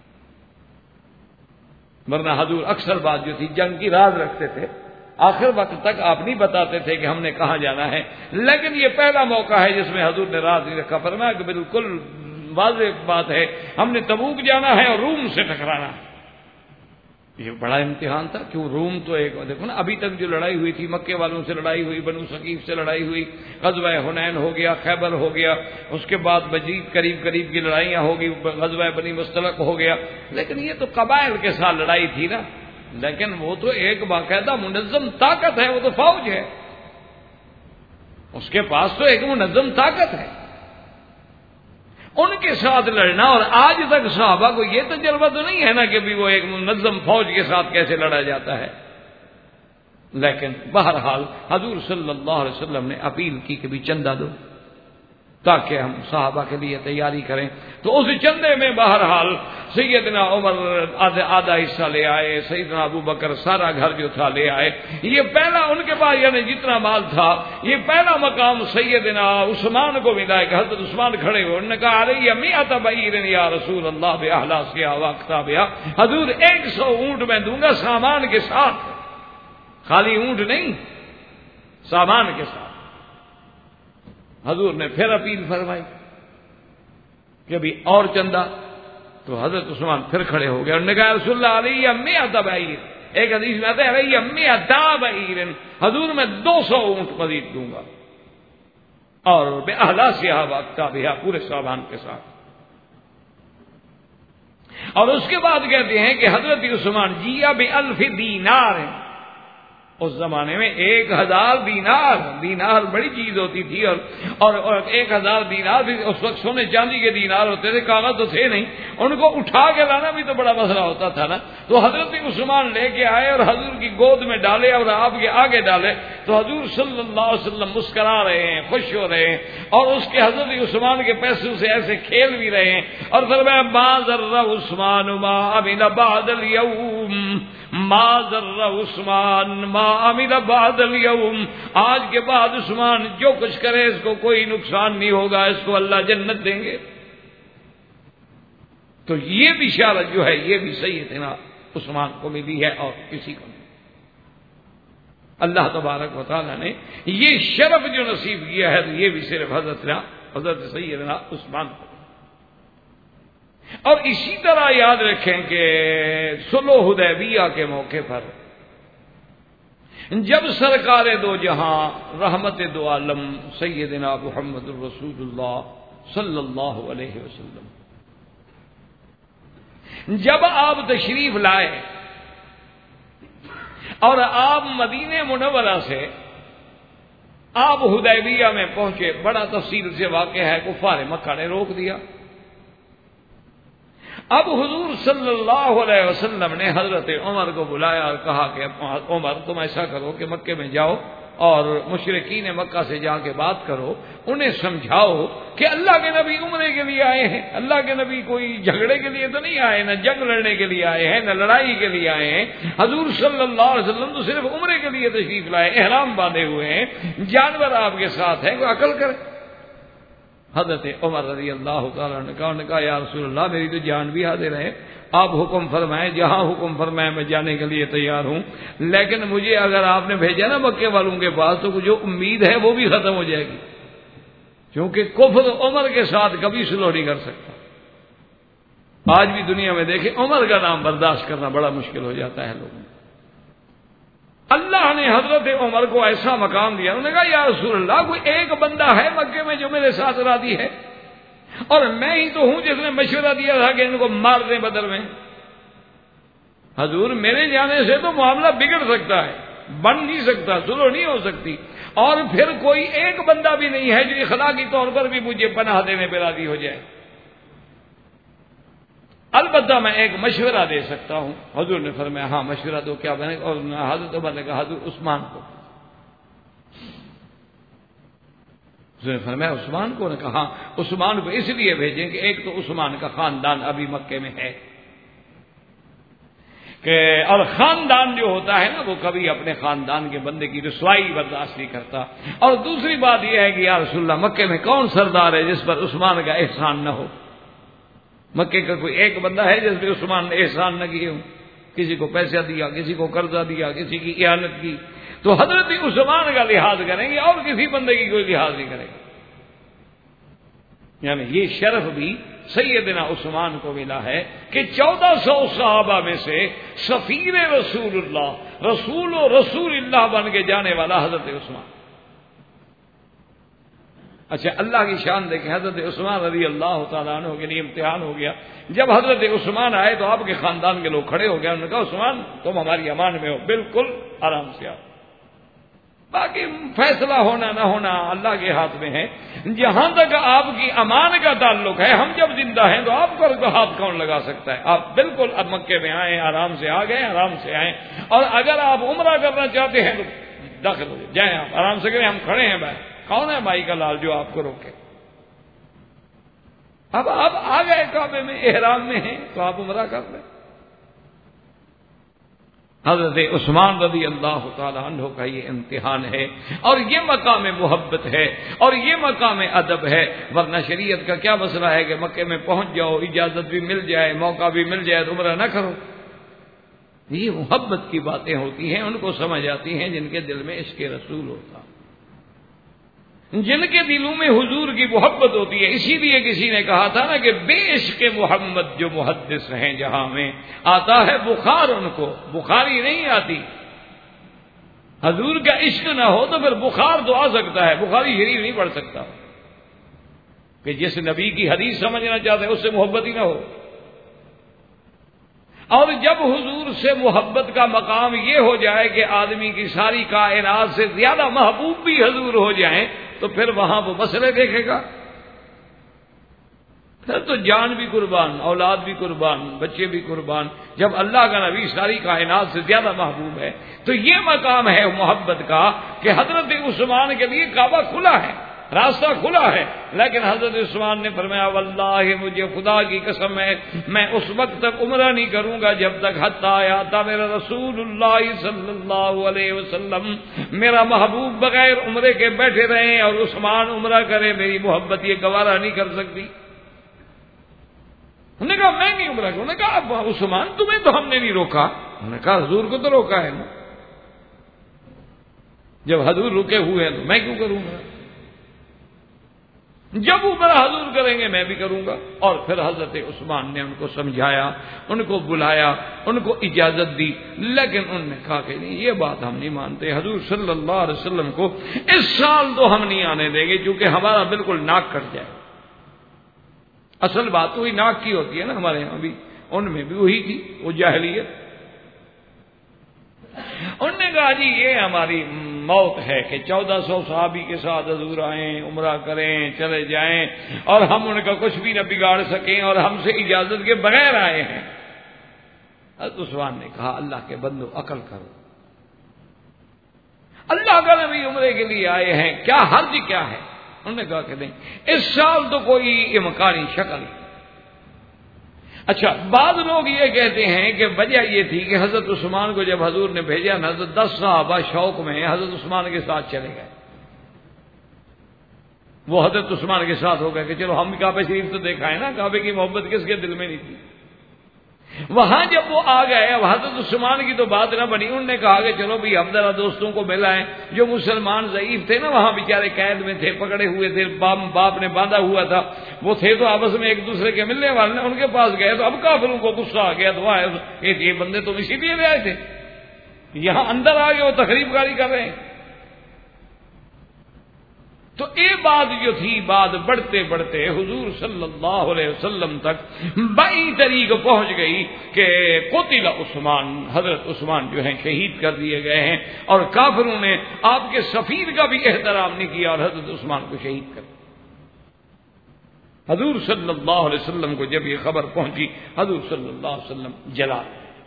ورنہ حضور اکثر بات جو تھی جنگ کی راز رکھتے تھے، آخر وقت تک آپ نہیں بتاتے تھے کہ ہم نے کہاں جانا ہے. لیکن یہ پہلا موقع ہے جس میں حضور نے راز نہیں رکھا. فرمایا کہ بالکل واضح بات ہے ہم نے تبوک جانا ہے اور روم سے ٹکرانا ہے. یہ بڑا امتحان تھا. کیوں روم تو ایک دیکھو نا، ابھی تک جو لڑائی ہوئی تھی، مکے والوں سے لڑائی ہوئی، بنو ثقیف سے لڑائی ہوئی، غزوہ حنین ہو گیا، خیبر ہو گیا، اس کے بعد مزید قریب کی لڑائیاں ہوگی، غزوہ بنی مستلق ہو گیا. لیکن یہ تو قبائل کے ساتھ لڑائی تھی نا. لیکن وہ تو ایک باقاعدہ منظم طاقت ہے، وہ تو فوج ہے، اس کے پاس تو ایک منظم طاقت ہے. ان کے ساتھ لڑنا، اور آج تک صحابہ کو یہ تجربہ تو نہیں ہے نا کہ بھی وہ ایک منظم فوج کے ساتھ کیسے لڑا جاتا ہے. لیکن بہرحال حضور صلی اللہ علیہ وسلم نے اپیل کی کہ بھی چندہ دو تاکہ ہم صحابہ کے لیے تیاری کریں. تو اس چندے میں بہرحال سیدنا عمر آدھا حصہ لے آئے، سیدنا ابو بکر سارا گھر جو تھا لے آئے. یہ پہلا ان کے پاس یعنی جتنا مال تھا، یہ پہلا مقام سیدنا عثمان کو ملا ہے کہ حضرت عثمان کھڑے ہوئے. انہوں نے کہا علیہ مئۃ بعیر یا رسول اللہ باحلاسها واکتابها، حضور 100 اونٹ میں دوں گا سامان کے ساتھ، خالی اونٹ نہیں، سامان کے ساتھ. حضور نے پھر اپیل فرمائی کہ ابھی اور چندہ. تو حضرت عثمان پھر کھڑے ہو گئے. انہوں نے کہا رسول اللہ علیہ مئۃ بعیر. ایک حدیث میں آتا ہے علیہ مئۃ بعیر، حضور میں 200 اونٹ مزید دوں گا، اور بأہلاسہا وأکتابہا، پورے سامان کے ساتھ. اور اس کے بعد کہتے ہیں کہ حضرت عثمان جیہ بألف دینار. اس زمانے میں 1000 دینار، دینار بڑی چیز ہوتی تھی، اور 1000 دینار بھی اس وقت سونے چاندی کے دینار ہوتے تھے، کاغذ تو تھے نہیں، ان کو اٹھا کے لانا بھی تو بڑا مسئلہ ہوتا تھا نا. تو حضرت عثمان لے کے آئے اور حضور کی گود میں ڈالے اور آپ کے آگے ڈالے. تو حضور صلی اللہ علیہ وسلم مسکرا رہے ہیں، خوش ہو رہے ہیں، اور اس کے حضرت عثمان کے پیسوں سے ایسے کھیل بھی رہے ہیں. اور فرمایا ما ضر عثمان ما عمل بعد اليوم، ما ضر عثمان ما عمل بعد اليوم. آج کے بعد عثمان جو کچھ کرے اس کو کوئی نقصان نہیں ہوگا، اس کو اللہ جنت دیں گے. تو یہ بشارت جو ہے یہ بھی سیدنا عثمان کو ملی ہے اور کسی کو نہیں. اللہ تبارک و تعالیٰ نے یہ شرف جو نصیب کیا ہے تو یہ بھی صرف حضرت سیدنا عثمان کو. اور اسی طرح یاد رکھیں کہ صلح حدیبیہ کے موقع پر جب سرکار دو جہاں رحمت دو عالم سیدنا محمد الرسول اللہ صلی اللہ علیہ وسلم جب آپ تشریف لائے اور آپ مدینہ منورہ سے آپ حدیبیہ میں پہنچے، بڑا تفصیل سے واقع ہے، کفار مکہ نے روک دیا. اب حضور صلی اللہ علیہ وسلم نے حضرت عمر کو بلایا اور کہا کہ عمر تم ایسا کرو کہ مکے میں جاؤ اور مشرکین مکہ سے جا کے بات کرو، انہیں سمجھاؤ کہ اللہ کے نبی عمرے کے لیے آئے ہیں، اللہ کے نبی کوئی جھگڑے کے لیے تو نہیں آئے، نہ جنگ لڑنے کے لیے آئے ہیں، نہ لڑائی کے لیے آئے ہیں. حضور صلی اللہ علیہ وسلم تو صرف عمرے کے لیے تشریف لائے، احرام باندھے ہوئے ہیں، جانور آپ کے ساتھ ہیں، کوئی عقل کرے. حضرت عمر رضی اللہ تعالیٰ نے کہا یا رسول اللہ میری تو جان بھی حاضر ہے، آپ حکم فرمائیں، جہاں حکم فرمائیں میں جانے کے لیے تیار ہوں، لیکن مجھے اگر آپ نے بھیجا نا مکے والوں کے پاس تو جو امید ہے وہ بھی ختم ہو جائے گی، کیونکہ کفر عمر کے ساتھ کبھی صلح نہیں کر سکتا. آج بھی دنیا میں دیکھیں عمر کا نام برداشت کرنا بڑا مشکل ہو جاتا ہے لوگوں. اللہ نے حضرت عمر کو ایسا مقام دیا، انہوں نے کہا یا رسول اللہ کوئی ایک بندہ ہے مکے میں جو میرے ساتھ راضی ہے، اور میں ہی تو ہوں جس نے مشورہ دیا تھا کہ ان کو مار دیں بدر میں. حضور میرے جانے سے تو معاملہ بگڑ سکتا ہے، بن نہیں سکتا، صلح نہیں ہو سکتی، اور پھر کوئی ایک بندہ بھی نہیں ہے جو اخلاقی طور پر بھی مجھے پناہ دینے پہ راضی ہو جائے. البتہ میں ایک مشورہ دے سکتا ہوں. حضور نے فرمایا ہاں مشورہ دو، کیا بنے؟ اور حضرت عمر نے کہا حضور عثمان کو. حضور نے فرمایا عثمان کو؟ نے کہا عثمان کو اس لیے بھیجیں کہ ایک تو عثمان کا خاندان ابھی مکے میں ہے کہ، اور خاندان جو ہوتا ہے نا وہ کبھی اپنے خاندان کے بندے کی رسوائی برداشت نہیں کرتا، اور دوسری بات یہ ہے کہ یا رسول اللہ مکے میں کون سردار ہے جس پر عثمان کا احسان نہ ہو؟ مکے کا کوئی ایک بندہ ہے جس پہ عثمان نے احسان نہ کیے ہوں، کسی کو پیسہ دیا، کسی کو قرضہ دیا، کسی کی اعانت کی، تو حضرت عثمان کا لحاظ کریں گے اور کسی بندے کی کوئی لحاظ نہیں کریں گے. یعنی یہ شرف بھی سیدنا عثمان کو ملا ہے کہ 1400 صحابہ میں سے سفیر رسول اللہ، رسول اللہ بن کے جانے والا حضرت عثمان. اچھا اللہ کی شان دیکھیں، حضرت عثمان رضی اللہ تعالیٰ عنہ کے لیے امتحان ہو گیا. جب حضرت عثمان آئے تو آپ کے خاندان کے لوگ کھڑے ہو گئے، انہوں نے کہا عثمان تم ہماری امان میں ہو، بالکل آرام سے آؤ، باقی فیصلہ ہونا نہ ہونا اللہ کے ہاتھ میں ہے. جہاں تک آپ کی امان کا تعلق ہے، ہم جب زندہ ہیں تو آپ کو ہاتھ کون لگا سکتا ہے؟ آپ بالکل اب مکے میں آئے، آرام سے آ گئے، آرام سے آئیں، اور اگر آپ عمرہ کرنا چاہتے ہیں تو داخل ہو جائیں، آپ آرام سے کریں، ہم کھڑے ہیں. بھائی کون ہے بھائی کا لال جو آپ کو روکے؟ اب آپ آ گئے کعبے میں، احرام میں ہیں تو آپ عمرہ کر لیں. حضرت عثمان رضی اللہ تعالی عنہ کا یہ امتحان ہے، اور یہ مقام محبت ہے، اور یہ مقام ادب ہے. ورنہ شریعت کا کیا مسئلہ ہے کہ مکے میں پہنچ جاؤ، اجازت بھی مل جائے، موقع بھی مل جائے تو عمرہ نہ کرو. یہ محبت کی باتیں ہوتی ہیں، ان کو سمجھ آتی ہیں جن کے دل میں عشق رسول ہوتا. جن کے دلوں میں حضور کی محبت ہوتی ہے. اسی لیے کسی نے کہا تھا نا کہ بے عشق محمد جو محدث ہیں جہاں میں آتا ہے بخار ان کو، بخاری نہیں آتی. حضور کا عشق نہ ہو تو پھر بخار تو آ سکتا ہے، بخاری شریف نہیں پڑھ سکتا. کہ جس نبی کی حدیث سمجھنا چاہتے ہیں اس سے محبت ہی نہ ہو. اور جب حضور سے محبت کا مقام یہ ہو جائے کہ آدمی کی ساری کائنات سے زیادہ محبوب بھی حضور ہو جائیں تو پھر وہاں وہ مسئلے دیکھے گا. پھر تو جان بھی قربان، اولاد بھی قربان، بچے بھی قربان. جب اللہ کا نبی ساری کائنات سے زیادہ محبوب ہے تو یہ مقام ہے محبت کا کہ حضرت عثمان کے لیے کعبہ کھلا ہے، راستہ کھلا ہے. لیکن حضرت عثمان نے فرمایا واللہ مجھے خدا کی قسم ہے میں اس وقت تک عمرہ نہیں کروں گا جب تک حتی آتا میرا رسول اللہ صلی اللہ علیہ وسلم، میرا محبوب بغیر عمرے کے بیٹھے رہیں اور عثمان عمرہ کرے. میری محبت یہ گوارا نہیں کر سکتی. انہوں نے کہا میں نہیں عمرہ کروں. انہوں نے کہا اب عثمان تمہیں تو ہم نے نہیں روکا. انہوں نے کہا حضور کو تو روکا ہے نا، جب حضور رکے ہوئے ہیں تو میں کیوں کروں گا. جب عمرہ حضور کریں گے میں بھی کروں گا. اور پھر حضرت عثمان نے ان کو سمجھایا، ان کو بلایا، ان کو اجازت دی. لیکن انہوں نے کہا کہ نہیں یہ بات ہم نہیں مانتے، حضور صلی اللہ علیہ وسلم کو اس سال تو ہم نہیں آنے دیں گے کیونکہ ہمارا بالکل ناک کٹ جائے. اصل بات تو وہی ناک کی ہوتی ہے نا، ہمارے یہاں بھی، ان میں بھی وہی تھی وہ جاہلیت. انہوں نے کہا جی یہ ہماری موت ہے کہ 1400 صحابی کے ساتھ حضور آئیں، عمرہ کریں، چلے جائیں اور ہم ان کا کچھ بھی نہ بگاڑ سکیں اور ہم سے اجازت کے بغیر آئے ہیں. حضرت عثمان نے کہا اللہ کے بندو عقل کرو، اللہ کا نبی عمرے کے لیے آئے ہیں، کیا حرج کیا ہے. انہوں نے کہا کہ نہیں اس سال تو کوئی امکانی شکل. اچھا بعض لوگ یہ کہتے ہیں کہ وجہ یہ تھی کہ حضرت عثمان کو جب حضور نے بھیجا نا تو 10 صحابہ شوق میں حضرت عثمان کے ساتھ چلے گئے. وہ حضرت عثمان کے ساتھ ہو گئے کہ چلو ہم کعبہ شریف تو دیکھا ہے نا، کعبے کی محبت کس کے دل میں نہیں تھی. وہاں جب وہ آ گئے اب حضرت عثمان کی تو بات نہ بنی. انہوں نے کہا کہ چلو بھی ہم ذرا دوستوں کو ملائیں. جو مسلمان ضعیف تھے نا وہاں بیچارے قید میں تھے، پکڑے ہوئے تھے، باپ نے باندھا ہوا تھا، وہ تھے تو آپس میں ایک دوسرے کے ملنے والے نے. ان کے پاس گئے تو اب کافروں کو غصہ آ گیا. تو یہ بندے تو اسی لیے آئے تھے، یہاں اندر آ گئے وہ تقریب کاری کر رہے ہیں. تو یہ بات جو تھی بات بڑھتے بڑھتے حضور صلی اللہ علیہ وسلم تک 22 تاریخ پہنچ گئی کہ قتل عثمان، حضرت عثمان جو ہیں شہید کر دیے گئے ہیں. اور کافروں نے آپ کے سفیر کا بھی احترام نہیں کیا اور حضرت عثمان کو شہید کر دیا. حضور صلی اللہ علیہ وسلم کو جب یہ خبر پہنچی حضور صلی اللہ علیہ وسلم جلا.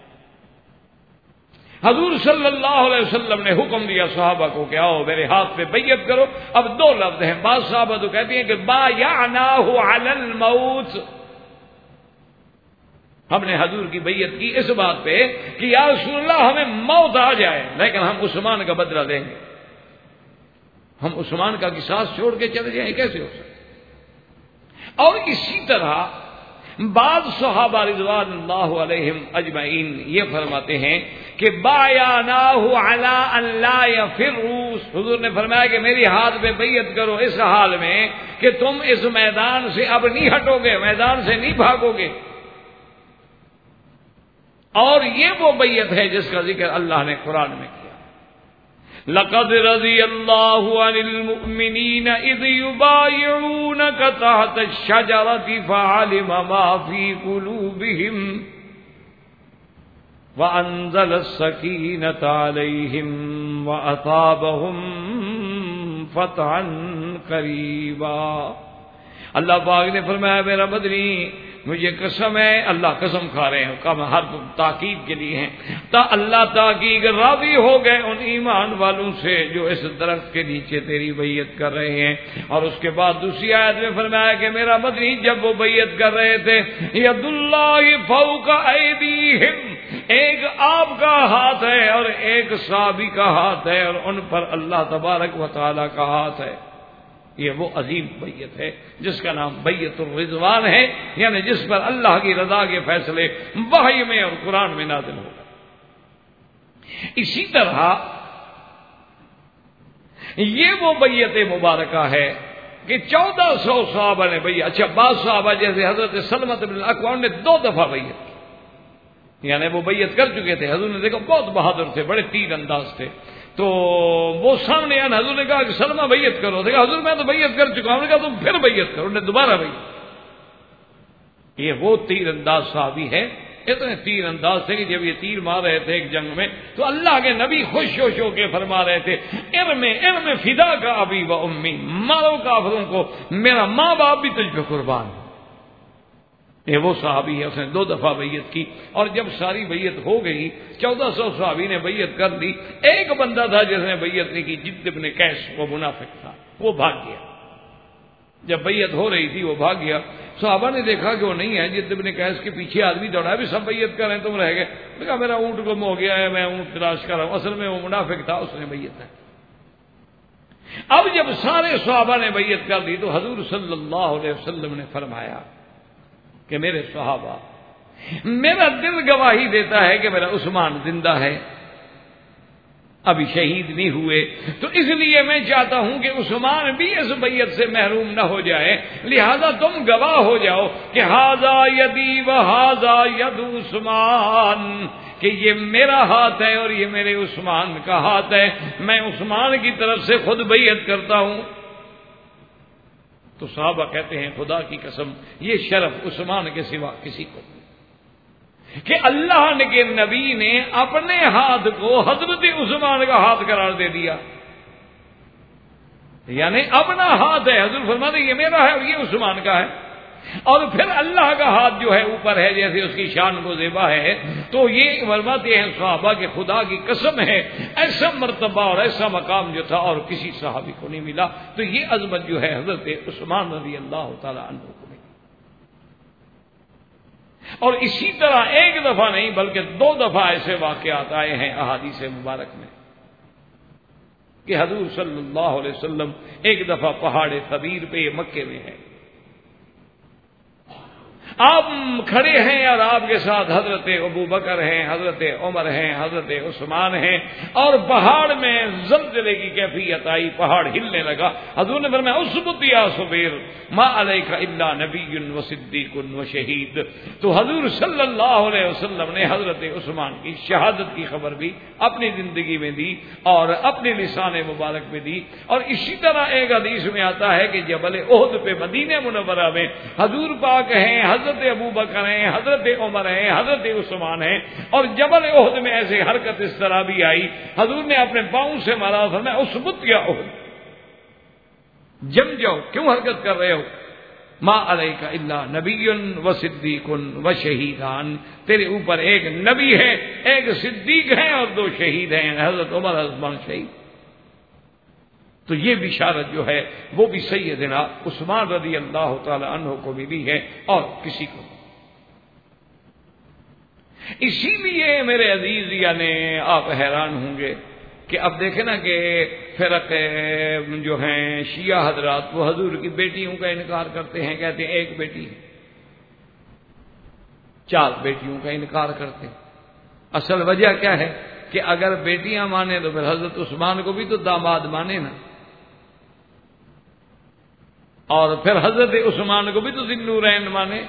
حضور صلی اللہ علیہ وسلم نے حکم دیا صحابہ کو کہ آؤ میرے ہاتھ پہ بیعت کرو. اب 2 لفظ ہیں، بعض صحابہ تو کہتے ہیں کہ بایعناہ علی الموت، ہم نے حضور کی بیعت کی اس بات پہ کہ یا رسول اللہ ہمیں موت آ جائے لیکن ہم عثمان کا بدلہ دیں گے، ہم عثمان کا قصاص چھوڑ کے چلے جائیں، کیسے ہو سکتا. اور اسی طرح بعض صحابہ رضوان اللہ علیہم اجمعین یہ فرماتے ہیں کہ بایعناہ علی ان لا یفروا، حضور نے فرمایا کہ میری ہاتھ پہ بیعت کرو اس حال میں کہ تم اس میدان سے اب نہیں ہٹو گے، میدان سے نہیں بھاگو گے. اور یہ وہ بیعت ہے جس کا ذکر اللہ نے قرآن میں کیا. لقد رضی اللہ عن المؤمنین اذ یبایعونک تحت الشجرۃ فعلم ما فی قلوبہم وانزل السکینۃ علیہم واصابہم فتحا قریبا. اللہ پاک نے فرمایا میرا مدنی مجھے قسم ہے، اللہ قسم کھا رہے ہیں، کم حرف تاکید کے لیے ہیں، تا اللہ تاکید راضی ہو گئے ان ایمان والوں سے جو اس درخت کے نیچے تیری بیعت کر رہے ہیں. اور اس کے بعد دوسری آیت میں فرمایا کہ میرا مدنی جب وہ بیعت کر رہے تھے ید اللہ فوق ایدیہم، ایک آپ کا ہاتھ ہے اور ایک صحابی کا ہاتھ ہے اور ان پر اللہ تبارک و تعالی کا ہاتھ ہے. یہ وہ عظیم بیعت ہے جس کا نام بیعت الرضوان ہے، یعنی جس پر اللہ کی رضا کے فیصلے وحی میں اور قرآن میں نازل ہو گئے. اسی طرح یہ وہ بیعت مبارکہ ہے کہ 1400 صحابہ نے بیعت. اچھا، بعض صحابہ جیسے حضرت سلمہ بن الاکوع نے 2 دفعہ بیعت کی، یعنی وہ بیعت کر چکے تھے. حضور نے دیکھا بہت بہادر تھے، بڑے تیر انداز تھے، تو وہ سامنے آنا، حضور نے کہا کہ سلمہ بیعت کرو. دیکھا حضور میں تو بیعت کر چکا ہوں. نے کہا تم پھر بیعت کرو. انہوں نے دوبارہ بیعت. یہ وہ تیر انداز صحابی ہے. اتنے تیر انداز تھے کہ جب یہ تیر مار رہے تھے ایک جنگ میں تو اللہ کے نبی خوش ہو کے فرما رہے تھے ارم فدا کا ابی و امی، مارو کافروں کو، میرا ماں باپ بھی تجھ پہ قربان. یہ وہ صحابی ہے، اس نے 2 دفعہ بیعت کی. اور جب ساری بیعت ہو گئی، 1400 صحابی نے بیعت کر لی. ایک بندہ تھا جس نے بیعت نہیں کی، جد بن قیس، وہ منافق تھا، وہ بھاگ گیا. جب بیعت ہو رہی تھی وہ بھاگ گیا. صحابہ نے دیکھا کہ وہ نہیں ہے. جد بن قیس کے پیچھے آدمی دوڑا، بھی سب بیعت کر رہے ہیں، تم رہ گئے. کہا میرا اونٹ گم ہو گیا ہے، میں اونٹ تلاش کر رہا ہوں. اصل میں وہ منافق تھا، اس نے بیعت ہے. اب جب سارے صحابہ نے بیعت کر لی تو حضور صلی اللہ علیہ وسلم نے فرمایا کہ میرے صحابہ، میرا دل گواہی دیتا ہے کہ میرا عثمان زندہ ہے، ابھی شہید نہیں ہوئے. تو اس لیے میں چاہتا ہوں کہ عثمان بھی اس بیعت سے محروم نہ ہو جائے، لہذا تم گواہ ہو جاؤ کہ ھذا یدی و ھذا ید عثمان، کہ یہ میرا ہاتھ ہے اور یہ میرے عثمان کا ہاتھ ہے. میں عثمان کی طرف سے خود بیعت کرتا ہوں. تو صحابہ کہتے ہیں خدا کی قسم یہ شرف عثمان کے سوا کسی کو نہیں کہ اللہ کے نبی نے اپنے ہاتھ کو حضرت عثمان کا ہاتھ قرار دے دیا. یعنی اپنا ہاتھ ہے، حضور فرماتے ہیں یہ میرا ہے اور یہ عثمان کا ہے. اور پھر اللہ کا ہاتھ جو ہے اوپر ہے، جیسے اس کی شان کو زیبا ہے. تو یہ فرماتے ہیں صحابہ کہ خدا کی قسم ہے ایسا مرتبہ اور ایسا مقام جو تھا اور کسی صحابی کو نہیں ملا. تو یہ عظمت جو ہے حضرت عثمان رضی اللہ تعالی عنہ کو ملی. اور اسی طرح ایک دفعہ نہیں بلکہ 2 دفعہ ایسے واقعات آئے ہیں احادیث مبارک میں کہ حضور صلی اللہ علیہ وسلم ایک دفعہ پہاڑ ثبیر پہ، یہ مکے میں ہے، آپ کھڑے ہیں اور آپ کے ساتھ حضرت ابو بکر ہیں، حضرت عمر ہیں، حضرت عثمان ہیں، اور پہاڑ میں زلزلے کی کیفیت آئی، پہاڑ ہلنے لگا. حضور نے فرمایا اثبت یا صبیر ما علیک الا نبی و صدیق و شہید. تو حضور صلی اللہ علیہ وسلم نے حضرت عثمان کی شہادت کی خبر بھی اپنی زندگی میں دی اور اپنے لسان مبارک میں دی. اور اسی طرح ایک حدیث میں آتا ہے کہ جبل احد پہ مدینہ منورہ میں حضور پاک ہیں، حضرت ابو بکر ہیں، حضرت عمر ہیں، حضرت عثمان ہیں. اور جبل احد میں ایسے حرکت اس طرح بھی آئی، حضور نے اپنے پاؤں سے مارا، فرمایا اثبت یا احد، جم جاؤ، کیوں حرکت کر رہے ہو؟ ما علیک الا نبی و صدیق و شہیدان، تیرے اوپر ایک نبی ہے، ایک صدیق ہے اور 2 شہید ہیں، حضرت عمر حضرت عثمان شہید. تو یہ بشارت جو ہے وہ بھی سیدنا عثمان رضی اللہ تعالی عنہ کو ملی ہے اور کسی کو. اسی لیے میرے عزیز یعنی آپ حیران ہوں گے کہ اب دیکھیں نا کہ فرق جو ہیں شیعہ حضرات وہ حضور کی بیٹیوں کا انکار کرتے ہیں، کہتے ہیں ایک بیٹی ہے، 4 بیٹیوں کا انکار کرتے ہیں. اصل وجہ کیا ہے کہ اگر بیٹیاں مانے تو پھر حضرت عثمان کو بھی تو داماد مانے نا، اور پھر حضرت عثمان کو بھی تو ذی النورین مانے.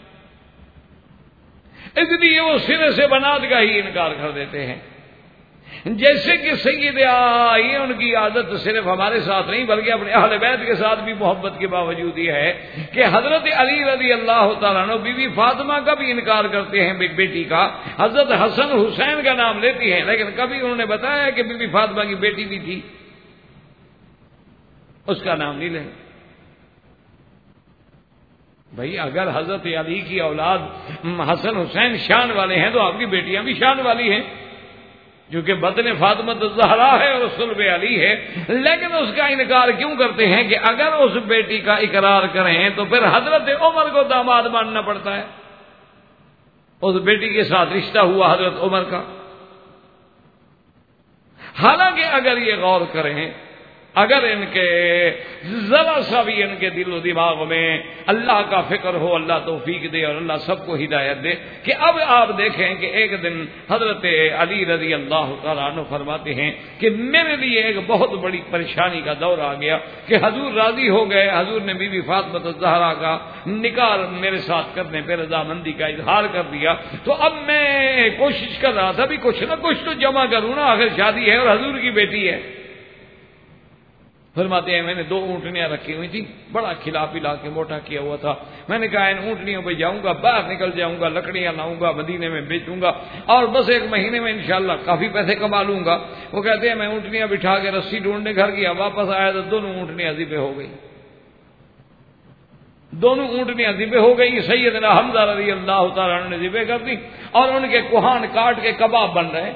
اس لیے وہ سرے سے بنات کا ہی انکار کر دیتے ہیں. جیسے کہ سید یہ ان کی عادت صرف ہمارے ساتھ نہیں بلکہ اپنے اہل بیت کے ساتھ بھی محبت کے باوجود یہ ہے کہ حضرت علی رضی اللہ تعالیٰ عنہ بی بی فاطمہ کا بھی انکار کرتے ہیں بیٹی کا. حضرت حسن حسین کا نام لیتی ہیں لیکن کبھی انہوں نے بتایا کہ بی بی فاطمہ کی بیٹی بھی تھی، اس کا نام نہیں لیں. بھائی اگر حضرت علی کی اولاد حسن حسین شان والے ہیں تو آپ کی بیٹیاں بھی شان والی ہیں، جو کہ بطن فاطمہ الزہرا ہے اور صلب علی ہے. لیکن اس کا انکار کیوں کرتے ہیں کہ اگر اس بیٹی کا اقرار کریں تو پھر حضرت عمر کو داماد ماننا پڑتا ہے. اس بیٹی کے ساتھ رشتہ ہوا حضرت عمر کا. حالانکہ اگر یہ غور کریں اگر ان کے ذرا سا بھی ان کے دل و دماغ میں اللہ کا فکر ہو، اللہ توفیق دے اور اللہ سب کو ہدایت دے کہ اب آپ دیکھیں کہ ایک دن حضرت علی رضی اللہ تعالیٰ عنہ فرماتے ہیں کہ میرے لیے ایک بہت بڑی پریشانی کا دور آ گیا کہ حضور راضی ہو گئے، حضور نے بی بی فاطمہ الزہرا کا نکاح میرے ساتھ کرنے پہ رضامندی کا اظہار کر دیا، تو اب میں کوشش کر رہا تھا بھی کچھ نہ کچھ تو جمع کروں نا، آخر شادی ہے اور حضور کی بیٹی ہے۔ فرماتے ہیں میں نے 2 اونٹنیاں رکھی ہوئی تھی، بڑا کھلا پلا کے موٹا کیا ہوا تھا، میں نے کہا ان اونٹنیوں پہ جاؤں گا، باہر نکل جاؤں گا، لکڑیاں لاؤں گا، مدینے میں بیچوں گا اور بس 1 مہینے میں انشاءاللہ کافی پیسے کما لوں گا۔ وہ کہتے ہیں میں اونٹنیاں بٹھا کے رسی ڈھونڈنے گھر گیا، واپس آیا تو دونوں اونٹنیاں ذبح ہو گئی، دونوں اونٹنیاں ذبح ہو گئی۔ سیدنا حمزہ رضی اللہ تعالیٰ عنہ نے ذبح کر دی اور ان کے کوہان کاٹ کے کباب بن رہے۔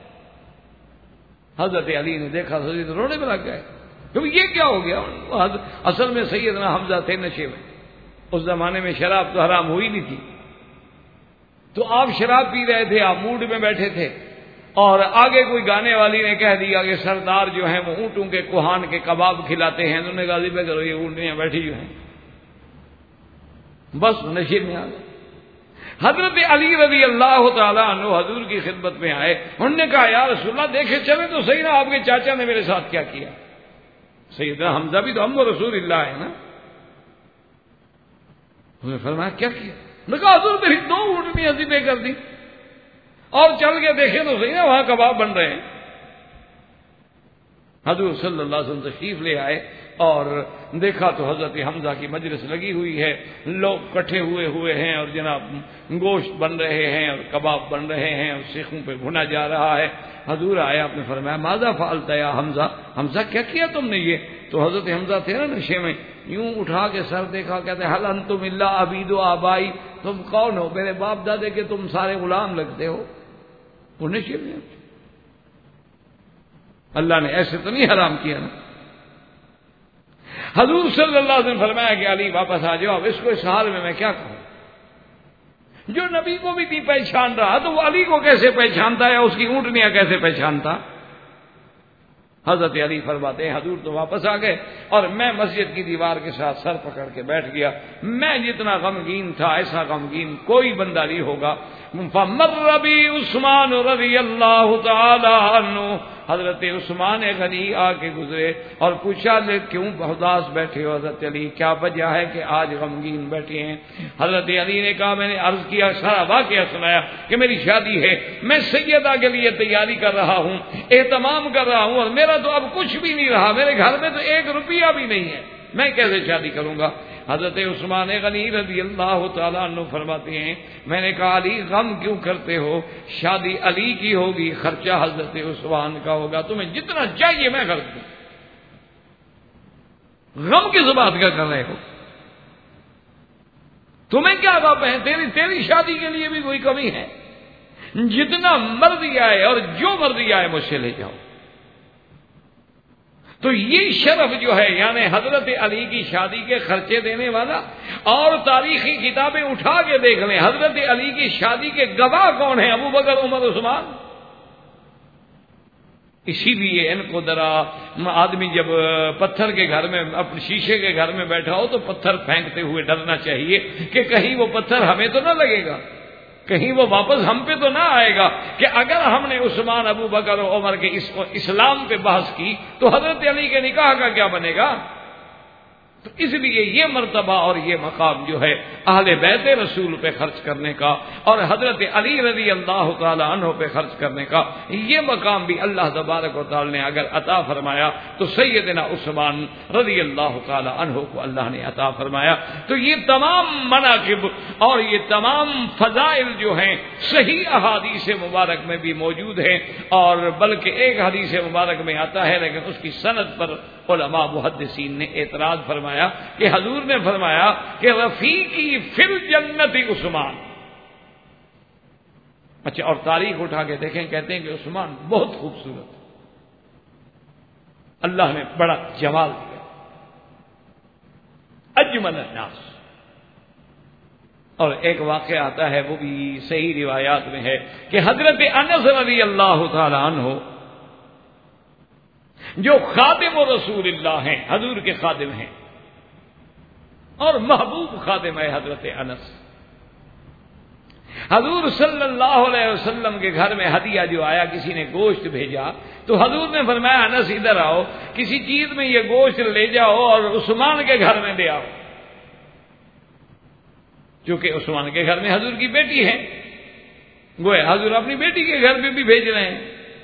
حضرت علی نے دیکھا تو رونے میں لگ گئے، تو یہ کیا ہو گیا؟ اصل میں سیدنا حمزہ تھے نشے میں، اس زمانے میں شراب تو حرام ہوئی نہیں تھی، تو آپ شراب پی رہے تھے، آپ موڈ میں بیٹھے تھے اور آگے کوئی گانے والی نے کہہ دیا کہ سردار جو ہیں وہ اونٹوں کے کوہان کے کباب کھلاتے ہیں، انہوں نے کہا ذبح کرو، یہ اونٹیاں بیٹھی جو ہیں، بس نشے میں آ گئے۔ حضرت علی رضی اللہ تعالیٰ عنہ حضور کی خدمت میں آئے، انہوں نے کہا یا رسول اللہ دیکھے چلے تو صحیح نا، آپ کے چاچا نے میرے ساتھ کیا کیا؟ سیدنا حمزہ بھی تو ہم و رسول اللہ ہے نا۔ انہوں نے فرمایا کیا کیا؟ نے کہا حضور میری 2 اونٹنیاں ذبح کر دی اور چل کے دیکھیں تو صحیح نا وہاں کباب بن رہے ہیں۔ حضور صلی اللہ علیہ وسلم تشریف لے آئے اور دیکھا تو حضرت حمزہ کی مجلس لگی ہوئی ہے، لوگ کٹھے ہوئے ہیں اور جناب گوشت بن رہے ہیں اور کباب بن رہے ہیں اور سیخوں پہ بھنا جا رہا ہے۔ حضور آئے، آپ نے فرمایا ماذا فعلت یا حمزہ، حمزہ کیا کیا تم نے یہ؟ تو حضرت حمزہ تھے نا نشے میں، یوں اٹھا کے سر دیکھا، کہتے حل انتم الا عبید و آبائی، تم کون ہو؟ میرے باپ دادے کے تم سارے غلام لگتے ہو۔ وہ نشے میں، اللہ نے ایسے تو نہیں حرام کیا نا۔ حضور صلی اللہ علیہ وسلم فرمایا کہ علی واپس آ جاؤ، اب اس کو اس حال میں کیا کہوں؟ جو نبی کو بھی نہیں پہچان رہا تو وہ علی کو کیسے پہچانتا ہے، اس کی اونٹنیاں کیسے پہچانتا؟ حضرت علی فرماتے ہیں حضور تو واپس آ گئے اور میں مسجد کی دیوار کے ساتھ سر پکڑ کے بیٹھ گیا، میں جتنا غمگین تھا ایسا غمگین کوئی بندہ نہیں ہوگا۔ فمر بی عثمان رضی اللہ تعالی عنہ، حضرت عثمان غنی آ کے گزرے اور پوچھا لے کیوں اداس بیٹھے ہو حضرت علی، کیا وجہ ہے کہ آج غمگین بیٹھے ہیں؟ حضرت علی نے کہا میں نے عرض کیا، سارا واقعہ سنایا کہ میری شادی ہے، میں سیدہ کے لیے تیاری کر رہا ہوں، اہتمام کر رہا ہوں اور میرا تو اب کچھ بھی نہیں رہا، میرے گھر میں تو 1 روپیہ بھی نہیں ہے، میں کیسے شادی کروں گا؟ حضرت عثمان غنی رضی اللہ تعالیٰ عنہ فرماتے ہیں میں نے کہا علی غم کیوں کرتے ہو، شادی علی کی ہوگی، خرچہ حضرت عثمان کا ہوگا، تمہیں جتنا چاہیے میں کر دوں، غم کس بات کا کر رہے ہو؟ تمہیں کیا غم ہے؟ تیری شادی کے لیے بھی کوئی کمی ہے؟ جتنا مرضی آئے اور جو مرضی آئے مجھ سے لے جاؤ۔ تو یہ شرف جو ہے یعنی حضرت علی کی شادی کے خرچے دینے والا، اور تاریخی کتابیں اٹھا کے دیکھ لیں حضرت علی کی شادی کے گواہ کون ہیں؟ ابو بکر، عمر، عثمان۔ اسی لیے ان کو ذرا آدمی جب پتھر کے گھر میں اپنے شیشے کے گھر میں بیٹھا ہو تو پتھر پھینکتے ہوئے ڈرنا چاہیے کہ کہیں وہ پتھر ہمیں تو نہ لگے گا، کہیں وہ واپس ہم پہ تو نہ آئے گا کہ اگر ہم نے عثمان، ابو بکر اور عمر کے اسلام پہ بحث کی تو حضرت علی کے نکاح کا کیا بنے گا؟ تو اس لیے یہ مرتبہ اور یہ مقام جو ہے اہل بیت رسول پہ خرچ کرنے کا اور حضرت علی رضی اللہ تعالی عنہ پہ خرچ کرنے کا، یہ مقام بھی اللہ تبارک و تعالی نے اگر عطا فرمایا تو سیدنا عثمان رضی اللہ تعالی عنہ کو اللہ نے عطا فرمایا۔ تو یہ تمام مناقب اور یہ تمام فضائل جو ہیں صحیح احادیث مبارک میں بھی موجود ہیں، اور بلکہ ایک حدیث مبارک میں آتا ہے لیکن اس کی سند پر علماء محدثین نے اعتراض فرمایا کہ حضور نے فرمایا کہ رفیقی فی الجنت عثمان۔ اچھا، اور تاریخ اٹھا کے دیکھیں، کہتے ہیں کہ عثمان بہت خوبصورت، اللہ نے بڑا جمال دیا، اجمل الناس۔ اور ایک واقعہ آتا ہے وہ بھی صحیح روایات میں ہے کہ حضرت انس رضی اللہ تعالی عنہ جو خادم و رسول اللہ ہیں، حضور کے خادم ہیں اور محبوب خادم ہے حضرت انس۔ حضور صلی اللہ علیہ وسلم کے گھر میں ہدیہ جو آیا، کسی نے گوشت بھیجا تو حضور نے فرمایا انس ادھر آؤ، کسی چیز میں یہ گوشت لے جاؤ اور عثمان کے گھر میں دے آؤ، کیونکہ عثمان کے گھر میں حضور کی بیٹی ہے، گویا حضور اپنی بیٹی کے گھر میں بھی بھیج رہے ہیں۔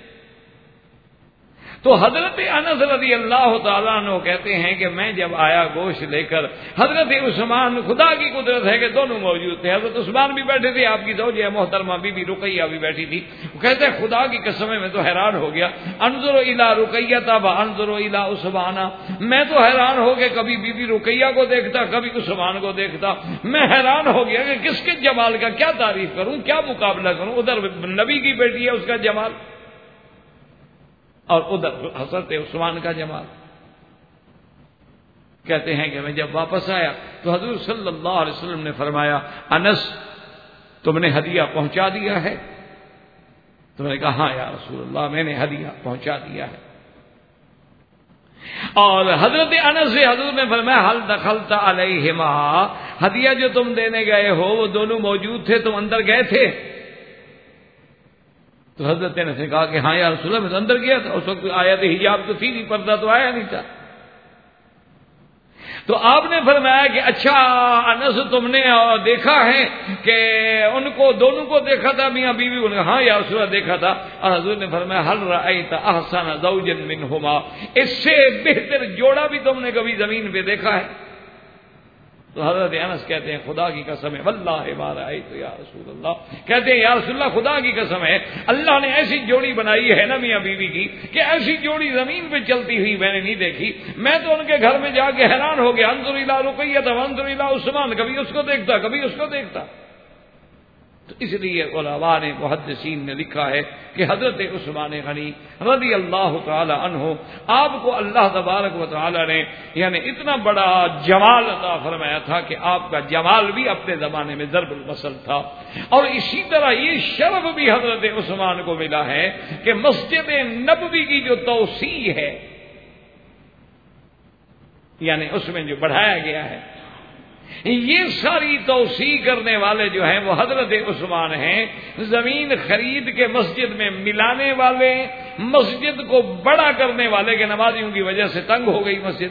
تو حضرت انس رضی اللہ تعالیٰ عنہ کہتے ہیں کہ میں جب آیا گوشت لے کر، حضرت عثمان، خدا کی قدرت ہے کہ دونوں موجود تھے، حضرت عثمان بھی بیٹھے تھے، آپ کی زوجہ محترمہ بی بی رقیہ بھی بیٹھی تھی۔ وہ کہتے ہیں خدا کی قسم ہے میں تو حیران ہو گیا، انظر الی رقیہ و انظر الی عثمان، میں تو حیران ہو کے کبھی بی بی رقیہ کو دیکھتا، کبھی عثمان کو دیکھتا، میں حیران ہو گیا کہ کس کے جمال کا کیا تعریف کروں، کیا مقابلہ کروں، ادھر نبی کی بیٹی ہے اس کا جمال اور ادھر حضرت عثمان کا جمال۔ کہتے ہیں کہ میں جب واپس آیا تو حضور صلی اللہ علیہ وسلم نے فرمایا انس تم نے ہدیہ پہنچا دیا ہے؟ تو میں نے کہا ہاں یا رسول اللہ میں نے ہدیہ پہنچا دیا ہے۔ اور حضرت انس سے حضور نے فرمایا حل دخلت علیہما، ہدیہ جو تم دینے گئے ہو وہ دونوں موجود تھے، تم اندر گئے تھے؟ تو حضرت انس نے کہا کہ ہاں یا رسول اللہ میں تو اندر گیا تھا، اس وقت آیت حجاب تو تھی نہیں، پردہ تو آیا نہیں تھا۔ تو آپ نے فرمایا کہ اچھا انس تم نے دیکھا ہے کہ ان کو دونوں کو دیکھا تھا میاں بیوی؟ انہوں نے ہاں یا رسول اللہ دیکھا تھا۔ اور حضور نے فرمایا حل رأیت احسن زوجا منہما، اس سے بہتر جوڑا بھی تم نے کبھی زمین پہ دیکھا ہے؟ تو حضرت انس کہتے ہیں خدا کی قسم ہے واللہ ما رأیت یا رسول اللہ، کہتے ہیں یا رسول اللہ خدا کی قسم ہے اللہ نے ایسی جوڑی بنائی ہے نا میاں بیوی کی کہ ایسی جوڑی زمین پہ چلتی ہوئی میں نے نہیں دیکھی، میں تو ان کے گھر میں جا کے حیران ہو گیا، انظر الی رقیہ وانظر الی عثمان، کبھی اس کو دیکھتا کبھی اس کو دیکھتا۔ تو اس لیے علماء نے محدثین نے لکھا ہے کہ حضرت عثمان غنی رضی اللہ تعالی عنہ آپ کو اللہ تبارک و تعالی نے یعنی اتنا بڑا جمال عطا فرمایا تھا کہ آپ کا جمال بھی اپنے زمانے میں ضرب المثل تھا۔ اور اسی طرح یہ شرف بھی حضرت عثمان کو ملا ہے کہ مسجد نبوی کی جو توسیع ہے یعنی اس میں جو بڑھایا گیا ہے، یہ ساری توسیع کرنے والے جو ہیں وہ حضرت عثمان ہیں، زمین خرید کے مسجد میں ملانے والے، مسجد کو بڑا کرنے والے کہ نمازیوں کی وجہ سے تنگ ہو گئی مسجد،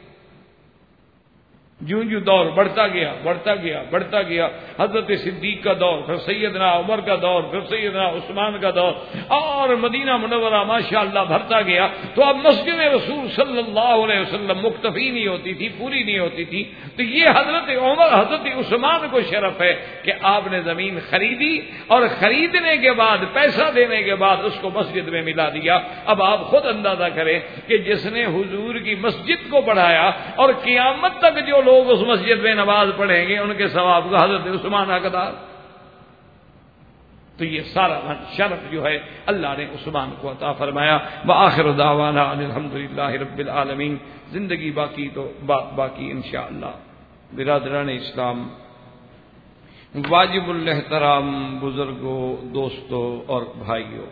جوں جوں دور بڑھتا گیا بڑھتا گیا بڑھتا گیا، حضرت صدیق کا دور، پھر سیدنا عمر کا دور، پھر سیدنا عثمان کا دور، اور مدینہ منورہ ماشاءاللہ بھرتا گیا۔ تو اب مسجد رسول صلی اللہ علیہ وسلم مکتفی نہیں ہوتی تھی، پوری نہیں ہوتی تھی، تو یہ حضرت عمر حضرت عثمان کو شرف ہے کہ آپ نے زمین خریدی اور خریدنے کے بعد پیسہ دینے کے بعد اس کو مسجد میں ملا دیا۔ اب آپ خود اندازہ کریں کہ جس نے حضور کی مسجد کو بڑھایا اور قیامت تک جو لوگ اس مسجد میں نماز پڑھیں گے ان کے ثواب کا حضرت عثمان حقدار۔ تو یہ سارا شرف جو ہے اللہ نے عثمان کو عطا فرمایا۔ وآخر دعوانا ان الحمدللہ رب العالمین۔ زندگی باقی تو بات باقی انشاءاللہ۔ برادران اسلام، واجب الاحترام بزرگوں، دوستوں اور بھائیوں،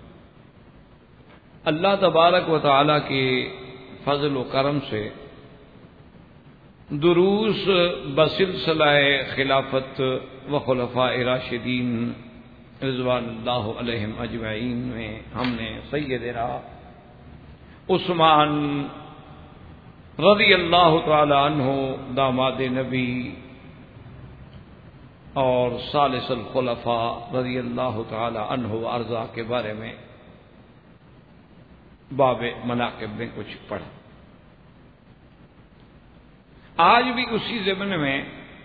اللہ تبارک و تعالی کے فضل و کرم سے دروس بسلسلہ خلافت و خلفاء راشدین رضوان اللہ علیہم اجمعین میں ہم نے سیدنا عثمان رضی اللہ تعالی عنہ داماد نبی اور ثالث الخلفاء رضی اللہ تعالی عنہ ارضا کے بارے میں باب مناقب میں کچھ پڑھا۔ آج بھی اسی ضمن میں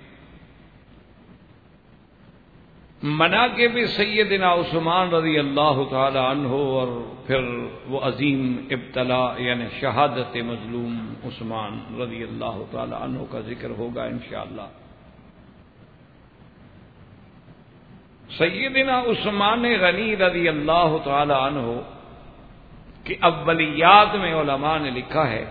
مناقب سیدنا عثمان رضی اللہ تعالی عنہ اور پھر وہ عظیم ابتلا یعنی شہادت مظلوم عثمان رضی اللہ تعالی عنہ کا ذکر ہوگا انشاءاللہ۔ سیدنا عثمان غنی رضی اللہ تعالی عنہ کی اولیات میں علماء نے لکھا ہے،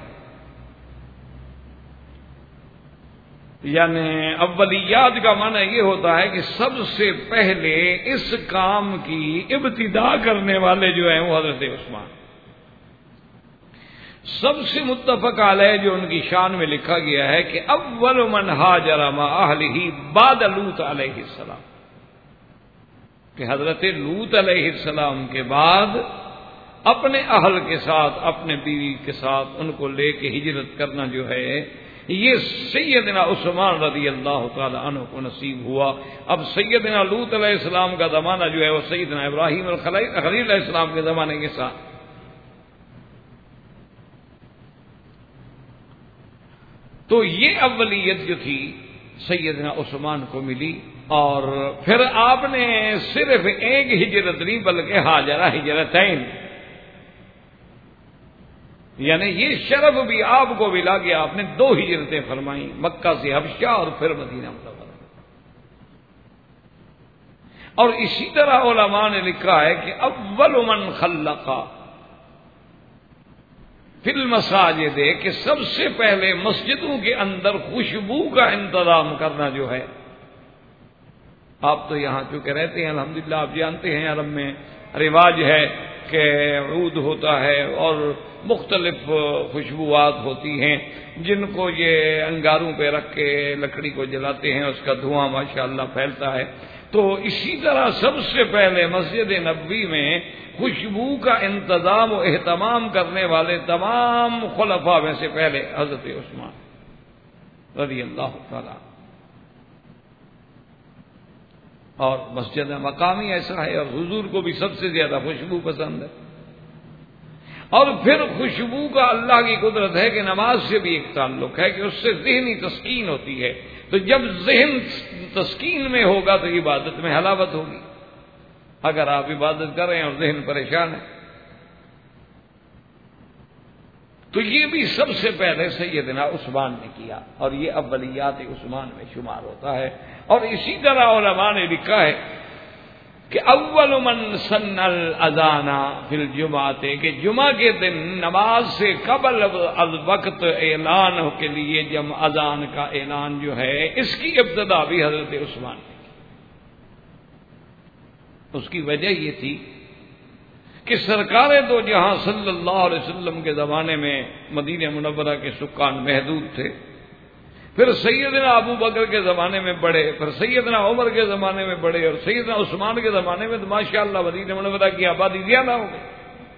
یعنی اولیات کا معنی یہ ہوتا ہے کہ سب سے پہلے اس کام کی ابتدا کرنے والے جو ہیں وہ حضرت عثمان۔ سب سے متفق علیہ جو ان کی شان میں لکھا گیا ہے کہ اول من ہاجر مع اہلہ بعد لوط علیہ السلام، کہ حضرت لوط علیہ السلام کے بعد اپنے اہل کے ساتھ، اپنے بیوی کے ساتھ ان کو لے کے ہجرت کرنا جو ہے یہ سیدنا عثمان رضی اللہ تعالی عنہ کو نصیب ہوا۔ اب سیدنا لوط علیہ السلام کا زمانہ جو ہے وہ سیدنا ابراہیم خلیل علیہ السلام کے زمانے کے ساتھ، تو یہ اولیت جو تھی سیدنا عثمان کو ملی۔ اور پھر آپ نے صرف ایک ہجرت نہیں بلکہ ہاجرہ ہجرتین، یعنی یہ شرف بھی آپ کو ملا کہ آپ نے 2 ہجرتیں فرمائیں، مکہ سے حبشہ اور پھر مدینہ منورہ۔ اور اسی طرح علماء نے لکھا ہے کہ اول من خلق فی المساجد، کہ سب سے پہلے مسجدوں کے اندر خوشبو کا انتظام کرنا جو ہے، آپ تو یہاں چونکہ رہتے ہیں الحمدللہ، آپ جانتے ہیں عرب میں رواج ہے کہ عود ہوتا ہے اور مختلف خوشبوات ہوتی ہیں جن کو یہ انگاروں پہ رکھ کے لکڑی کو جلاتے ہیں، اس کا دھواں ماشاءاللہ پھیلتا ہے۔ تو اسی طرح سب سے پہلے مسجد نبوی میں خوشبو کا انتظام و اہتمام کرنے والے تمام خلفاء میں سے پہلے حضرت عثمان رضی اللہ تعالی۔ اور مسجد مقامی ایسا ہے، اور حضور کو بھی سب سے زیادہ خوشبو پسند ہے۔ اور پھر خوشبو کا اللہ کی قدرت ہے کہ نماز سے بھی ایک تعلق ہے کہ اس سے ذہنی تسکین ہوتی ہے، تو جب ذہن تسکین میں ہوگا تو عبادت میں حلاوت ہوگی۔ اگر آپ عبادت کر رہے ہیں اور ذہن پریشان ہے، تو یہ بھی سب سے پہلے سیدنا عثمان نے کیا، اور یہ اولیات عثمان میں شمار ہوتا ہے۔ اور اسی طرح علماء نے لکھا ہے کہ اول من سن الاذان فی الجمعۃ، کہ جمعہ کے دن نماز سے قبل از وقت اعلان کے لیے جب اذان کا اعلان جو ہے اس کی ابتدا بھی حضرت عثمان نے کی۔ اس کی وجہ یہ تھی کہ سرکار دو جہاں صلی اللہ علیہ وسلم کے زمانے میں مدینہ منورہ کے سکان محدود تھے، پھر سیدنا ابو بکر کے زمانے میں بڑھے، پھر سیدنا عمر کے زمانے میں بڑھے، اور سیدنا عثمان کے زمانے میں تو ماشاءاللہ مدینہ منورہ کی آبادی زیادہ ہو گئی۔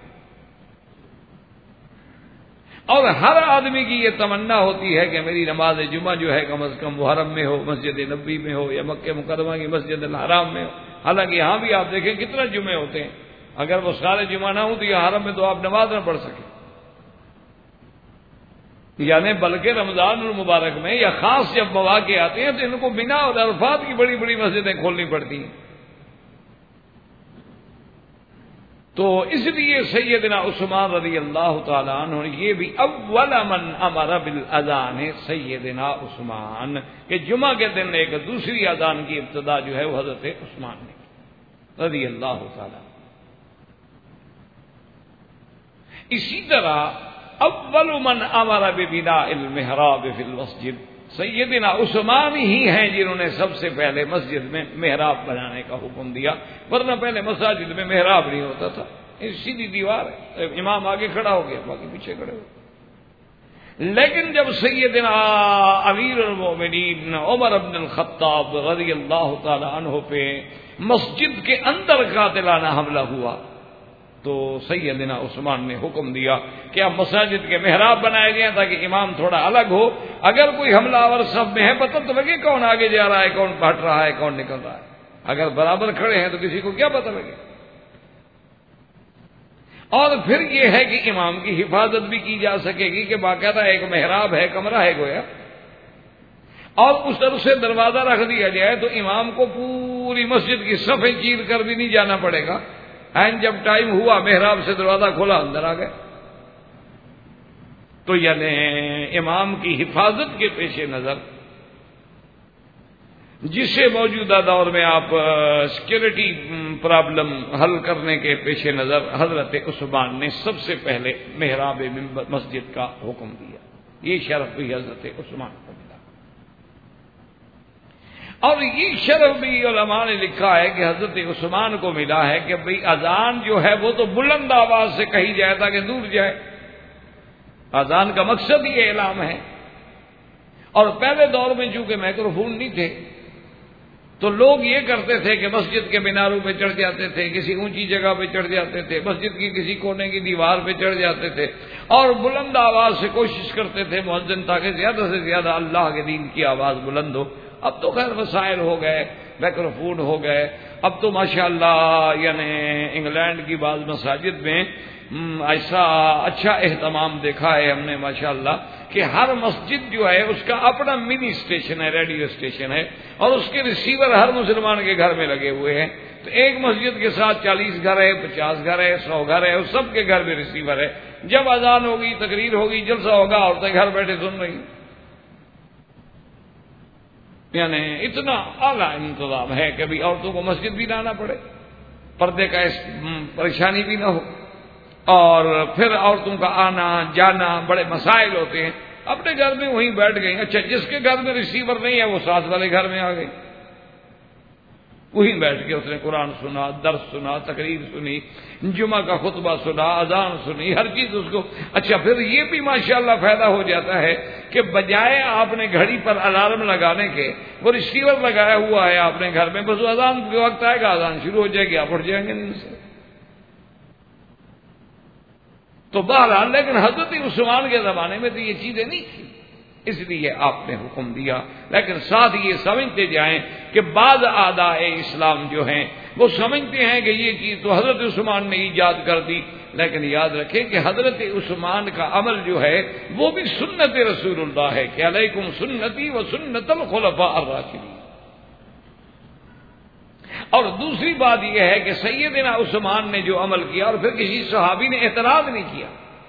اور ہر آدمی کی یہ تمنا ہوتی ہے کہ میری نماز جمعہ جو ہے کم از کم محرم میں ہو، مسجد نبوی میں ہو، یا مکہ مکرمہ کی مسجد الحرام میں ہو۔ حالانکہ یہاں بھی آپ دیکھیں کتنا جمعے ہوتے ہیں، اگر وہ سارے جمعہ نہ ہوں تو یہ حرم میں تو آپ نماز نہ پڑھ سکیں، یعنی بلکہ رمضان المبارک میں یا خاص جب مواقع آتے ہیں تو ان کو بنا اور عرفات کی بڑی بڑی مسجدیں کھولنی پڑتی ہیں۔ تو اس لیے سیدنا عثمان رضی اللہ تعالی عنہ یہ بھی اول من امر بالاذان سیدنا عثمان، کہ جمعہ کے دن ایک دوسری اذان کی ابتدا جو ہے وہ حضرت عثمان نے کی رضی اللہ تعالی۔ اسی طرح اول من امر ببناء المحراب فی المسجد، سیدنا عثمان ہی ہیں جنہوں نے سب سے پہلے مسجد میں محراب بنانے کا حکم دیا، ورنہ پہلے مساجد میں محراب نہیں ہوتا تھا، سیدھی دیوار ہے، امام آگے کھڑا ہو گیا باقی پیچھے کھڑے ہو۔ لیکن جب سیدنا امیر المومنین عمر بن الخطاب رضی اللہ تعالی عنہ پہ مسجد کے اندر قاتلانہ حملہ ہوا تو سیدنا عثمان نے حکم دیا کہ اب مساجد کے محراب بنائے گئے تاکہ امام تھوڑا الگ ہو، اگر کوئی حملہ آور سب میں ہے پتہ تو لگے کون آگے جا رہا ہے، کون ہٹ رہا ہے، کون نکل رہا ہے۔ اگر برابر کھڑے ہیں تو کسی کو کیا پتہ لگے۔ اور پھر یہ ہے کہ امام کی حفاظت بھی کی جا سکے گی کہ باقاعدہ ایک محراب ہے، کمرہ ہے گویا، اور اس طرف سے دروازہ رکھ دیا جائے تو امام کو پوری مسجد کی صفیں چیر کر بھی نہیں جانا پڑے گا، اینڈ جب ٹائم ہوا محراب سے دروازہ کھولا اندر آ گئے۔ تو یعنی امام کی حفاظت کے پیش نظر، جسے موجودہ دور میں آپ سیکورٹی پرابلم حل کرنے کے پیش نظر حضرت عثمان نے سب سے پہلے محراب مسجد کا حکم دیا، یہ شرف بھی حضرت عثمان کو ملا۔ اور یہ شرف بھی علماء نے لکھا ہے کہ حضرت عثمان کو ملا ہے کہ بھئی اذان جو ہے وہ تو بلند آواز سے کہی جائے تاکہ دور جائے، اذان کا مقصد یہ اعلام ہے. اور پہلے دور میں چونکہ مائکروفون نہیں تھے تو لوگ یہ کرتے تھے کہ مسجد کے میناروں پہ چڑھ جاتے تھے، کسی اونچی جگہ پہ چڑھ جاتے تھے، مسجد کی کسی کونے کی دیوار پہ چڑھ جاتے تھے اور بلند آواز سے کوشش کرتے تھے مؤذن تاکہ زیادہ سے زیادہ اللہ کے دین کی آواز بلند ہو. اب تو خیر وسائل ہو گئے، مائکروفون ہو گئے. اب تو ماشاءاللہ یعنی انگلینڈ کی بعض مساجد میں ایسا اچھا اہتمام دیکھا ہے ہم نے ماشاءاللہ کہ ہر مسجد جو ہے اس کا اپنا منی اسٹیشن ہے، ریڈیو اسٹیشن ہے، اور اس کے ریسیور ہر مسلمان کے گھر میں لگے ہوئے ہیں. تو ایک مسجد کے ساتھ 40 گھر ہے، 50 گھر ہے، 100 گھر ہے، اس سب کے گھر میں ریسیور ہے. جب اذان ہوگی، تقریر ہوگی، جلسہ ہوگا، عورتیں گھر بیٹھے سن رہی. یعنی اتنا اعلیٰ انتظام ہے کہ ابھی عورتوں کو مسجد بھی نہ آنا پڑے، پردے کا پریشانی بھی نہ ہو، اور پھر عورتوں کا آنا جانا بڑے مسائل ہوتے ہیں. اپنے گھر میں وہیں بیٹھ گئی. اچھا جس کے گھر میں ریسیور نہیں ہے وہ ساتھ والے گھر میں آ گئی، وہیں بیٹھ کے اس نے قرآن سنا، درس سنا، تقریر سنی، جمعہ کا خطبہ سنا، اذان سنی، ہر چیز اس کو. اچھا پھر یہ بھی ماشاءاللہ فائدہ ہو جاتا ہے کہ بجائے آپ نے گھڑی پر الارم لگانے کے وہ ریسیور لگایا ہوا ہے آپ نے گھر میں، بس اذان کے وقت آئے گا، اذان شروع ہو جائے گی، آپ اٹھ جائیں گے نیند سے. تو بہرحال لیکن حضرت عثمان کے زمانے میں تو یہ چیزیں نہیں تھیں، اس لیے آپ نے حکم دیا. لیکن ساتھ یہ سمجھتے جائیں کہ بعض اعداء اسلام جو ہیں وہ سمجھتے ہیں کہ یہ چیز تو حضرت عثمان نے ایجاد کر دی. لیکن یاد رکھیں کہ حضرت عثمان کا عمل جو ہے وہ بھی سنت رسول اللہ ہے کہ علیکم سنتی و سنت الخلفاء الراشدین. اور دوسری بات یہ ہے کہ سیدنا عثمان نے جو عمل کیا اور پھر کسی صحابی نے اعتراض نہیں کیا،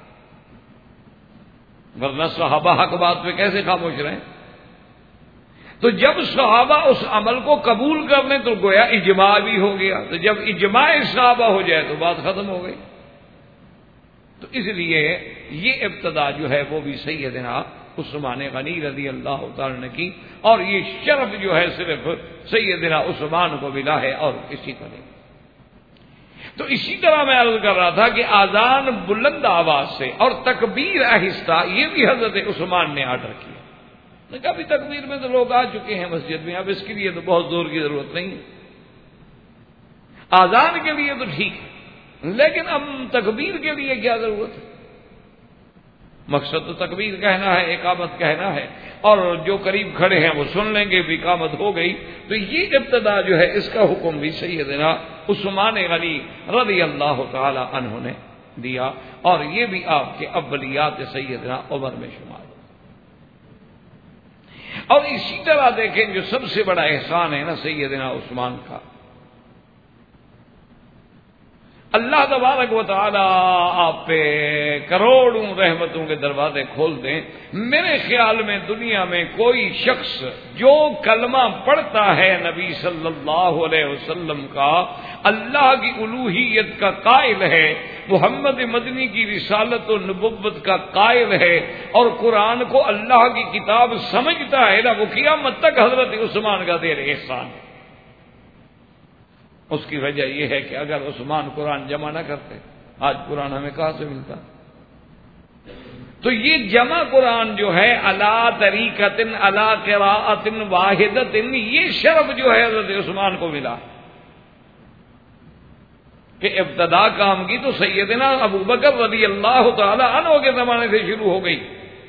ورنہ صحابہ حق بات پہ کیسے خاموش رہے. تو جب صحابہ اس عمل کو قبول کر لیں تو گویا اجماع بھی ہو گیا. تو جب اجماع صحابہ ہو جائے تو بات ختم ہو گئی. تو اس لیے یہ ابتدا جو ہے وہ بھی سیدنا عثمان غنی رضی اللہ تعالی نے کی، اور یہ شرف جو ہے صرف سیدنا عثمان کو ملا ہے اور کسی کو نہیں. تو اسی طرح میں عرض کر رہا تھا کہ اذان بلند آواز سے اور تکبیر آہستہ یہ بھی حضرت عثمان نے آرڈر کیا. میں کہا ابھی تکبیر میں تو لوگ آ چکے ہیں مسجد میں، اب اس کے لیے تو بہت زور کی ضرورت نہیں ہے. اذان کے لیے تو ٹھیک ہے، لیکن اب تکبیر کے لیے کیا ضرورت ہے؟ مقصد تو تکبیر کہنا ہے، اقامت کہنا ہے، اور جو قریب کھڑے ہیں وہ سن لیں گے بھی اقامت ہو گئی. تو یہ ابتدا جو ہے اس کا حکم بھی سیدنا عثمان غنی رضی اللہ تعالی عنہ نے دیا، اور یہ بھی آپ کے اولیات سیدنا عمر میں شمار. اور اسی طرح دیکھیں جو سب سے بڑا احسان ہے نا سیدنا عثمان کا، اللہ تبارک و تعالی آپ پہ کروڑوں رحمتوں کے دروازے کھول دیں. میرے خیال میں دنیا میں کوئی شخص جو کلمہ پڑھتا ہے نبی صلی اللہ علیہ وسلم کا، اللہ کی الوہیت کا قائل ہے، محمد مدنی کی رسالت و نبوت کا قائل ہے، اور قرآن کو اللہ کی کتاب سمجھتا ہے نا، وہ قیامت تک حضرت عثمان کا دیر احسان ہے. اس کی وجہ یہ ہے کہ اگر عثمان قرآن جمع نہ کرتے آج قرآن ہمیں کہاں سے ملتا. تو یہ جمع قرآن جو ہے علی طریقۃ علی قراءۃ واحدۃ، یہ شرف جو ہے حضرت عثمان کو ملا کہ ابتدا کام کی تو سیدنا ابو بکر رضی اللہ تعالی عنہ کے زمانے سے شروع ہو گئی،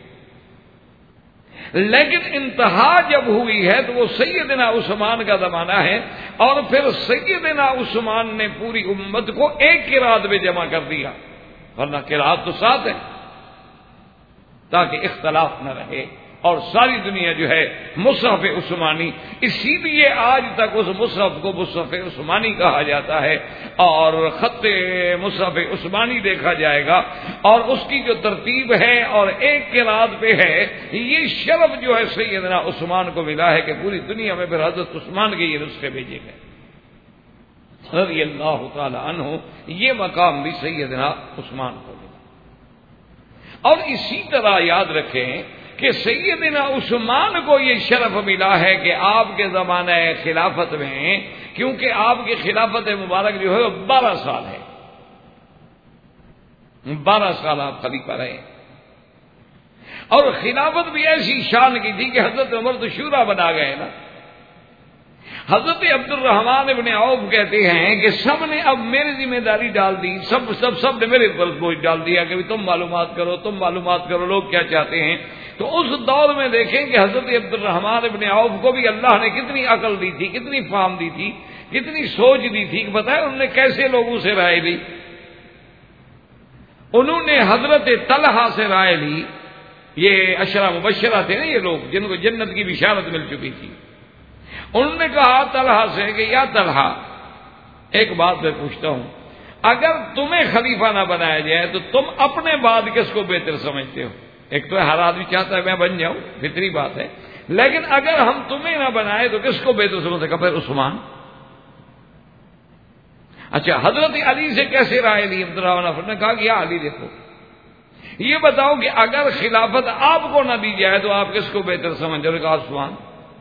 لیکن انتہا جب ہوئی ہے تو وہ سیدنا عثمان کا زمانہ ہے، اور پھر سیدنا عثمان نے پوری امت کو ایک قرات میں جمع کر دیا، ورنہ قرات تو ساتھ ہے تاکہ اختلاف نہ رہے. اور ساری دنیا جو ہے مصحف عثمانی، اسی لیے آج تک اس مصحف کو مصحف عثمانی کہا جاتا ہے، اور خط مصحف عثمانی دیکھا جائے گا اور اس کی جو ترتیب ہے اور ایک قرات پہ ہے، یہ شرف جو ہے سیدنا عثمان کو ملا ہے کہ پوری دنیا میں پھر حضرت عثمان کے یہ نسخے بھیجے گئے رضی اللہ تعالی عنہ. یہ مقام بھی سیدنا عثمان کو ملا. اور اسی طرح یاد رکھیں کہ سیدنا عثمان کو یہ شرف ملا ہے کہ آپ کے زمانہ خلافت میں، کیونکہ آپ کی خلافت مبارک جو ہے وہ 12 سال ہے، 12 سال آپ خلیفہ رہے. اور خلافت بھی ایسی شان کی تھی کہ حضرت عمر تو شورا بنا گئے نا. حضرت عبد الرحمن ابن عوف کہتے ہیں کہ سب نے اب میری ذمہ داری ڈال دی، سب نے میرے پر بوجھ ڈال دیا کہ تم معلومات کرو لوگ کیا چاہتے ہیں. تو اس دور میں دیکھیں کہ حضرت عبد الرحمن ابن عوف کو بھی اللہ نے کتنی عقل دی تھی، کتنی فہم دی تھی، کتنی سوچ دی تھی کہ بتائیں انہوں نے کیسے لوگوں سے رائے لی. انہوں نے حضرت طلحہ سے رائے لی. یہ عشرہ مبشرہ تھے نا، یہ لوگ جن کو جنت کی بشارت مل چکی تھی. انہوں نے کہا طلحہ سے کہ یا طلحہ، ایک بات میں پوچھتا ہوں، اگر تمہیں خلیفہ نہ بنایا جائے تو تم اپنے بعد کس کو بہتر سمجھتے ہو؟ ایک تو ہر آدمی چاہتا ہے میں بن جاؤں، فطری بات ہے، لیکن اگر ہم تمہیں نہ بنائے تو کس کو بہتر سمجھتے؟ کہ پھر عثمان. اچھا، حضرت علی سے کیسے رائے لی عبد الرحمن نے؟ کہا کہ یا علی دیکھو، یہ بتاؤ کہ اگر خلافت آپ کو نہ دی جائے تو آپ کس کو بہتر سمجھتے ہو؟ کہا عثمان.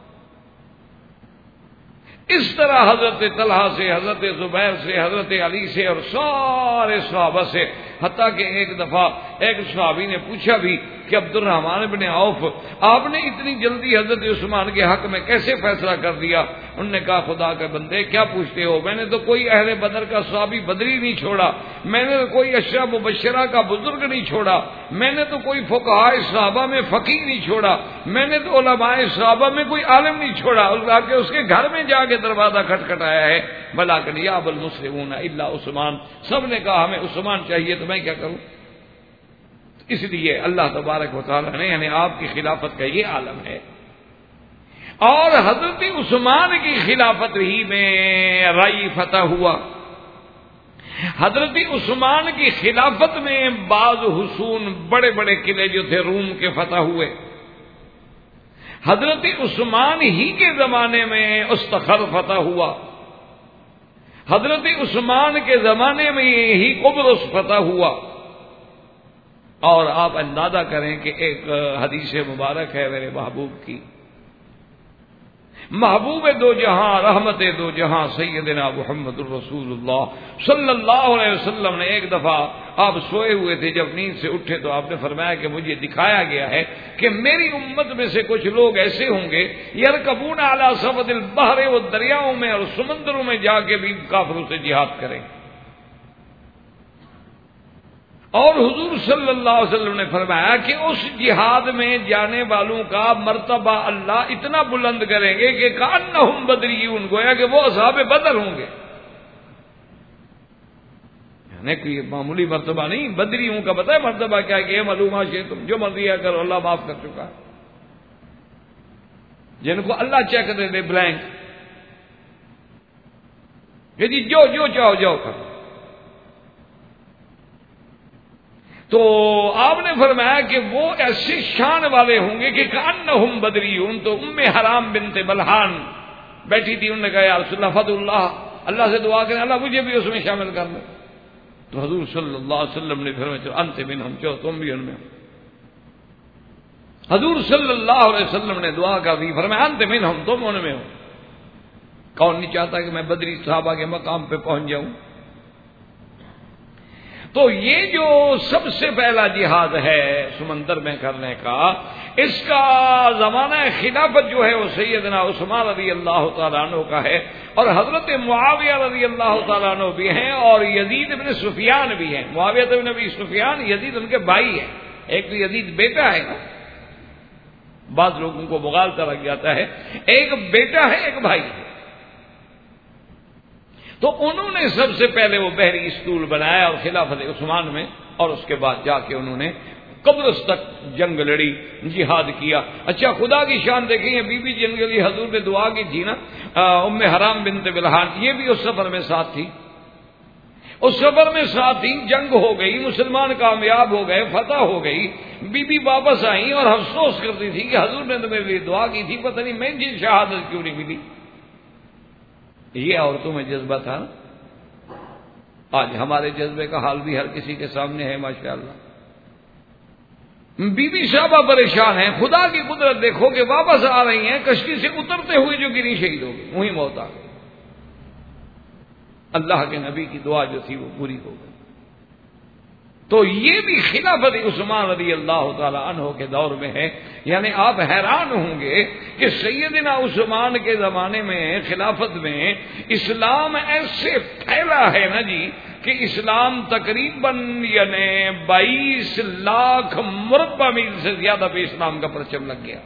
اس طرح حضرت طلحہ سے، حضرت زبیر سے، حضرت علی سے اور سارے صحابہ سے، حتیٰ کہ ایک دفعہ ایک صحابی نے پوچھا بھی کہ عبد الرحمن بن عوف، آپ نے اتنی جلدی حضرت عثمان کے حق میں کیسے فیصلہ کر دیا؟ انہوں نے کہا خدا کے بندے کیا پوچھتے ہو، میں نے تو کوئی اہل بدر کا صحابی بدری نہیں چھوڑا، میں نے تو کوئی عشرہ مبشرہ کا بزرگ نہیں چھوڑا، میں نے تو کوئی فقہاء صحابہ میں فقیہ نہیں چھوڑا، میں نے تو علماء صحابہ میں کوئی عالم نہیں چھوڑا، اللہ کے اس کے گھر میں جا کے دروازہ کھٹکھٹایا ہے. بلاکن یا ابا المسلمون الا عثمان، سب نے کہا ہمیں عثمان چاہیے، تو میں کیا کروں؟ اس لیے اللہ تبارک و تعالیٰ نے، یعنی آپ کی خلافت کا یہ عالم ہے. اور حضرت عثمان کی خلافت ہی میں رائی فتح ہوا. حضرت عثمان کی خلافت میں بعض حصون، بڑے بڑے قلعے جو تھے روم کے فتح ہوئے. حضرت عثمان ہی کے زمانے میں استخر فتح ہوا. حضرت عثمان کے زمانے میں ہی قبرص فتح ہوا. اور آپ اندازہ کریں کہ ایک حدیث مبارک ہے میرے محبوب کی، محبوب دو جہاں، رحمت دو جہاں، سیدنا محمد الرسول اللہ صلی اللہ علیہ وسلم نے ایک دفعہ، آپ سوئے ہوئے تھے، جب نیند سے اٹھے تو آپ نے فرمایا کہ مجھے دکھایا گیا ہے کہ میری امت میں سے کچھ لوگ ایسے ہوں گے یرکبون علی سفد البحر، وہ دریاؤں میں اور سمندروں میں جا کے بھی کافروں سے جہاد کریں. اور حضور صلی اللہ علیہ وسلم نے فرمایا کہ اس جہاد میں جانے والوں کا مرتبہ اللہ اتنا بلند کریں گے کہ کانہم بدریون، گویا کہ وہ اصحاب بدر ہوں گے. یعنی کوئی معمولی مرتبہ نہیں، بدریوں کا پتہ ہے مرتبہ کیا ہے کہ یہ معلومات ہے، تم جو مرضی کرو اللہ معاف کر چکا ہے. جن کو اللہ چیک دے دے بلینک کہ جی جو چاہو جاؤ کرو. تو آپ نے فرمایا کہ وہ ایسے شان والے ہوں گے کہ کانہم بدریون. تو ام حرام بنت بلحان بیٹھی تھی، انہوں نے کہا یا رسول اللہ فضل اللہ سے دعا کریں اللہ مجھے بھی اس میں شامل کر لیں. تو حضور صلی اللہ علیہ وسلم نے فرمایا انت منہم، چلو تم بھی ان میں ہو. حضور صلی اللہ علیہ وسلم نے دعا کر دی، فرمایا انت منہم، تم ان میں ہو. کون نہیں چاہتا کہ میں بدری صحابہ کے مقام پہ پہنچ جاؤں؟ تو یہ جو سب سے پہلا جہاد ہے سمندر میں کرنے کا، اس کا زمانہ خلافت جو ہے وہ سیدنا عثمان رضی اللہ تعالیٰ عنہ کا ہے، اور حضرت معاویہ رضی اللہ تعالیٰ عنہ بھی ہیں، اور یزید بن سفیان بھی ہیں. معاویہ بن ابی سفیان، یزید ان کے بھائی ہیں. ایک تو یزید بیٹا ہے نا، بعض لوگوں کو مغالطہ لگ جاتا ہے، ایک بیٹا ہے ایک بھائی ہے. تو انہوں نے سب سے پہلے وہ بحری اسطول بنایا اور خلافت عثمان میں، اور اس کے بعد جا کے انہوں نے قبرص تک جنگ لڑی، جہاد کیا. اچھا خدا کی شان دیکھیں، یہ بی بی جن کے لیے حضور نے دعا کی تھی نا، ام حرام بنت بلحان، یہ بھی اس سفر میں ساتھ تھی. اس سفر میں ساتھ تھی، جنگ ہو گئی، مسلمان کامیاب ہو گئے، فتح ہو گئی، بی بی واپس آئیں اور افسوس کرتی تھی کہ حضور نے تو میرے لیے دعا کی تھی، پتہ نہیں مجھے شہادت کیوں نہیں ملی. یہ عورتوں میں جذبہ تھا. آج ہمارے جذبے کا حال بھی ہر کسی کے سامنے ہے ماشاءاللہ. بی بی صاحبہ پریشان ہیں، خدا کی قدرت دیکھو کہ واپس آ رہی ہیں، کشتی سے اترتے ہوئے جو گری شہید ہو گئی، وہیں موت آ گئی. اللہ کے نبی کی دعا جو تھی وہ پوری ہو گئی. تو یہ بھی خلافت عثمان رضی اللہ تعالی عنہ کے دور میں ہے. یعنی آپ حیران ہوں گے کہ سیدنا عثمان کے زمانے میں خلافت میں اسلام ایسے پھیلا ہے نا جی کہ اسلام تقریباً یعنی 22 لاکھ مربع میل سے زیادہ پہ اسلام کا پرچم لگ گیا.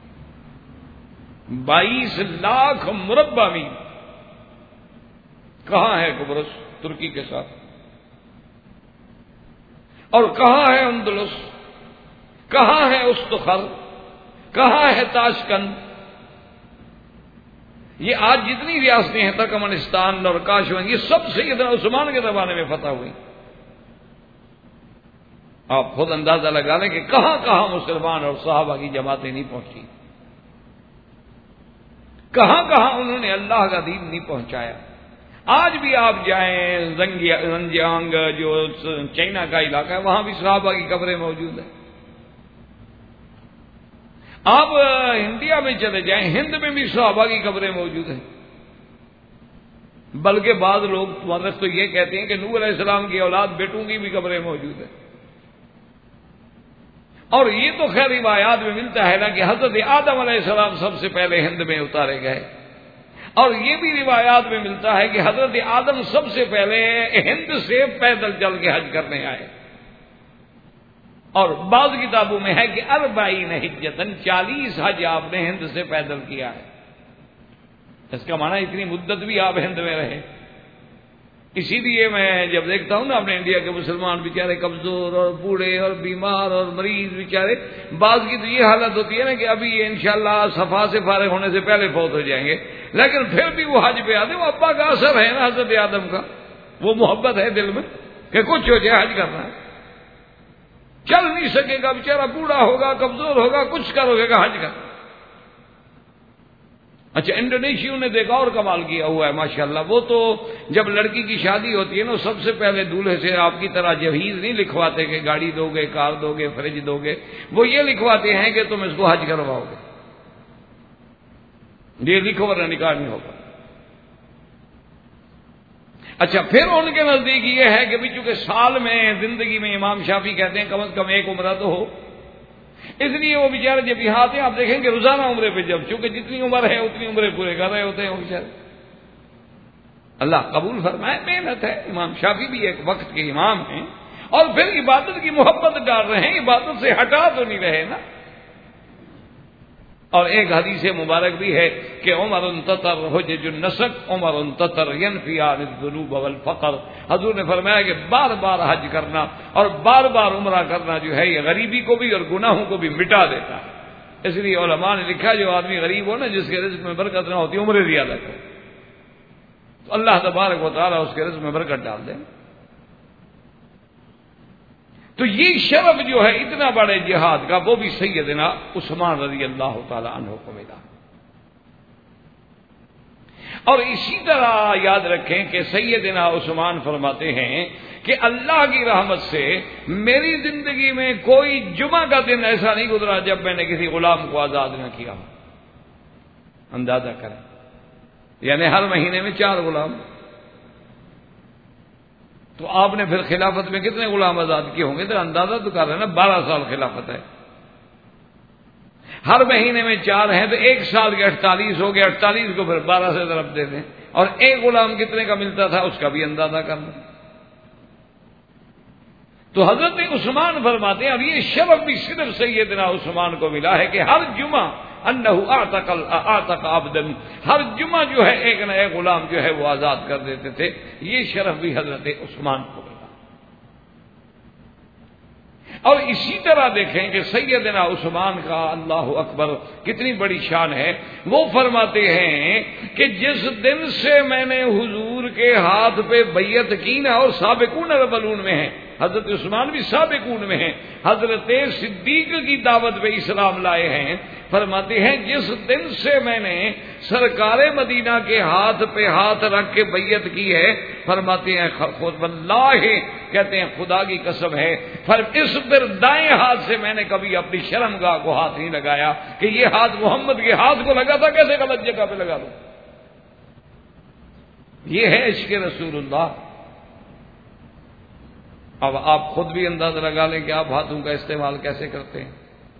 22 لاکھ مربع میل. کہاں ہے قبرص ترکی کے ساتھ، اور کہاں ہے اندلس، کہاں ہے استخر، کہاں ہے تاشکند. یہ آج جتنی ریاستیں ہیں ترکمانستان اور کاشمیر، یہ سب سیدنا عثمان کے زمانے میں فتح ہوئی. آپ خود اندازہ لگا لیں کہ کہاں کہاں مسلمان اور صحابہ کی جماعتیں نہیں پہنچی، کہاں کہاں انہوں نے اللہ کا دین نہیں پہنچایا. آج بھی آپ جائیں زنجیانگ جو چائنا کا علاقہ ہے، وہاں بھی صحابہ کی قبریں موجود ہیں. آپ انڈیا میں چلے جائیں، ہند میں بھی صحابہ کی قبریں موجود ہیں. بلکہ بعض لوگ مدرس تو یہ کہتے ہیں کہ نوح علیہ السلام کی اولاد بیٹوں کی بھی قبریں موجود ہیں. اور یہ تو خیر روایات میں ملتا ہے نا کہ حضرت آدم علیہ السلام سب سے پہلے ہند میں اتارے گئے. اور یہ بھی روایات میں ملتا ہے کہ حضرت آدم سب سے پہلے ہند سے پیدل چل کے حج کرنے آئے. اور بعض کتابوں میں ہے کہ 40 حجتن 40 حج آپ نے ہند سے پیدل کیا ہے. اس کا معنی اتنی مدت بھی آپ ہند میں رہے. اسی لیے میں جب دیکھتا ہوں نا اپنے انڈیا کے مسلمان بیچارے کمزور اور بوڑھے اور بیمار اور مریض بیچارے، بعض کی تو یہ حالت ہوتی ہے نا کہ ابھی انشاءاللہ صفا سے فارغ ہونے سے پہلے فوت ہو جائیں گے، لیکن پھر بھی وہ حج پہ آتے. وہ ابا کا اثر ہے نا حضرت آدم کا، وہ محبت ہے دل میں کہ کچھ ہو جائے حج کرنا ہے. چل نہیں سکے گا بیچارہ، بوڑھا ہوگا کمزور ہوگا، کچھ کرو گے حج کا. اچھا انڈونیشیا نے دیکھا اور کمال کیا ہوا ہے ماشاءاللہ. وہ تو جب لڑکی کی شادی ہوتی ہے نا، سب سے پہلے دولہے سے آپ کی طرح جہیز نہیں لکھواتے کہ گاڑی دو گے، کار دو گے، فریج دو گے. وہ یہ لکھواتے ہیں کہ تم اس کو حج کرواؤ گے. یہ لکھو ورنہ نکاح نہیں ہوگا. اچھا پھر ان کے نزدیک یہ ہے کہ بھی چونکہ سال میں زندگی میں امام شافعی کہتے ہیں کم از کم ایک عمرہ تو ہو، اس لیے وہ بیچارے جب یہاں آتے ہیں آپ دیکھیں گے روزانہ عمرے پہ، جب چونکہ جتنی عمر ہے اتنی عمرے پورے کر رہے ہوتے ہیں وہ بیچارے. اللہ قبول فرمائے، محنت ہے. امام شافعی بھی ایک وقت کے امام ہیں اور پھر عبادت کی محبت ڈال رہے ہیں، عبادت سے ہٹا تو نہیں رہے نا. اور ایک حدیث مبارک بھی ہے کہ عمر تطر حجج النسک، عمر تطر ينفي عن الذنوب والفقر. حضور نے فرمایا کہ بار بار حج کرنا اور بار بار عمرہ کرنا جو ہے یہ غریبی کو بھی اور گناہوں کو بھی مٹا دیتا ہے. اس لیے علماء نے لکھا جو آدمی غریب ہو نا، جس کے رزق میں برکت نہ ہوتی، عمرے زیادہ کرے تو اللہ تبارک و تعالیٰ اس کے رزق میں برکت ڈال دے. تو یہ شرف جو ہے اتنا بڑے جہاد کا، وہ بھی سیدنا عثمان رضی اللہ تعالی عنہ کو ملا. اور اسی طرح یاد رکھیں کہ سیدنا عثمان فرماتے ہیں کہ اللہ کی رحمت سے میری زندگی میں کوئی جمعہ کا دن ایسا نہیں گزرا جب میں نے کسی غلام کو آزاد نہ کیا. اندازہ کریں، یعنی ہر مہینے میں 4 غلام. تو آپ نے پھر خلافت میں کتنے غلام آزاد کیے ہوں گے؟ تو اندازہ تو کر رہے ہیں نا، 12 سال خلافت ہے. ہر مہینے میں 4 ہیں تو ایک سال کے 48 ہو گئے. 48 کو پھر 12 سے ضرب دے دیں اور ایک غلام کتنے کا ملتا تھا اس کا بھی اندازہ کر لیں. تو حضرت عثمان فرماتے ہیں اب یہ شرف بھی صرف سیدنا عثمان کو ملا ہے کہ ہر جمعہ انہو اعتق عبدا، ہر جمعہ جو ہے ایک نہ ایک غلام جو ہے وہ آزاد کر دیتے تھے. یہ شرف بھی حضرت عثمان کو ملا. اور اسی طرح دیکھیں کہ سیدنا عثمان کا اللہ اکبر کتنی بڑی شان ہے. وہ فرماتے ہیں کہ جس دن سے میں نے حضور کے ہاتھ پہ بیعت کی نا، اور سابقون الاولون میں ہیں، حضرت عثمان بھی سابقون میں ہیں، حضرت صدیق کی دعوت پہ اسلام لائے ہیں. فرماتے ہیں جس دن سے میں نے سرکار مدینہ کے ہاتھ پہ ہاتھ رکھ کے بیعت کی ہے، فرماتے ہیں خود واللہ، کہتے ہیں خدا کی قسم ہے، اس پر دائیں ہاتھ سے میں نے کبھی اپنی شرمگاہ کو ہاتھ نہیں لگایا کہ یہ ہاتھ محمد کے ہاتھ کو لگا تھا، کیسے غلط جگہ پہ لگا دوں. یہ ہے عشق رسول اللہ. اب آپ خود بھی اندازہ لگا لیں کہ آپ ہاتھوں کا استعمال کیسے کرتے ہیں.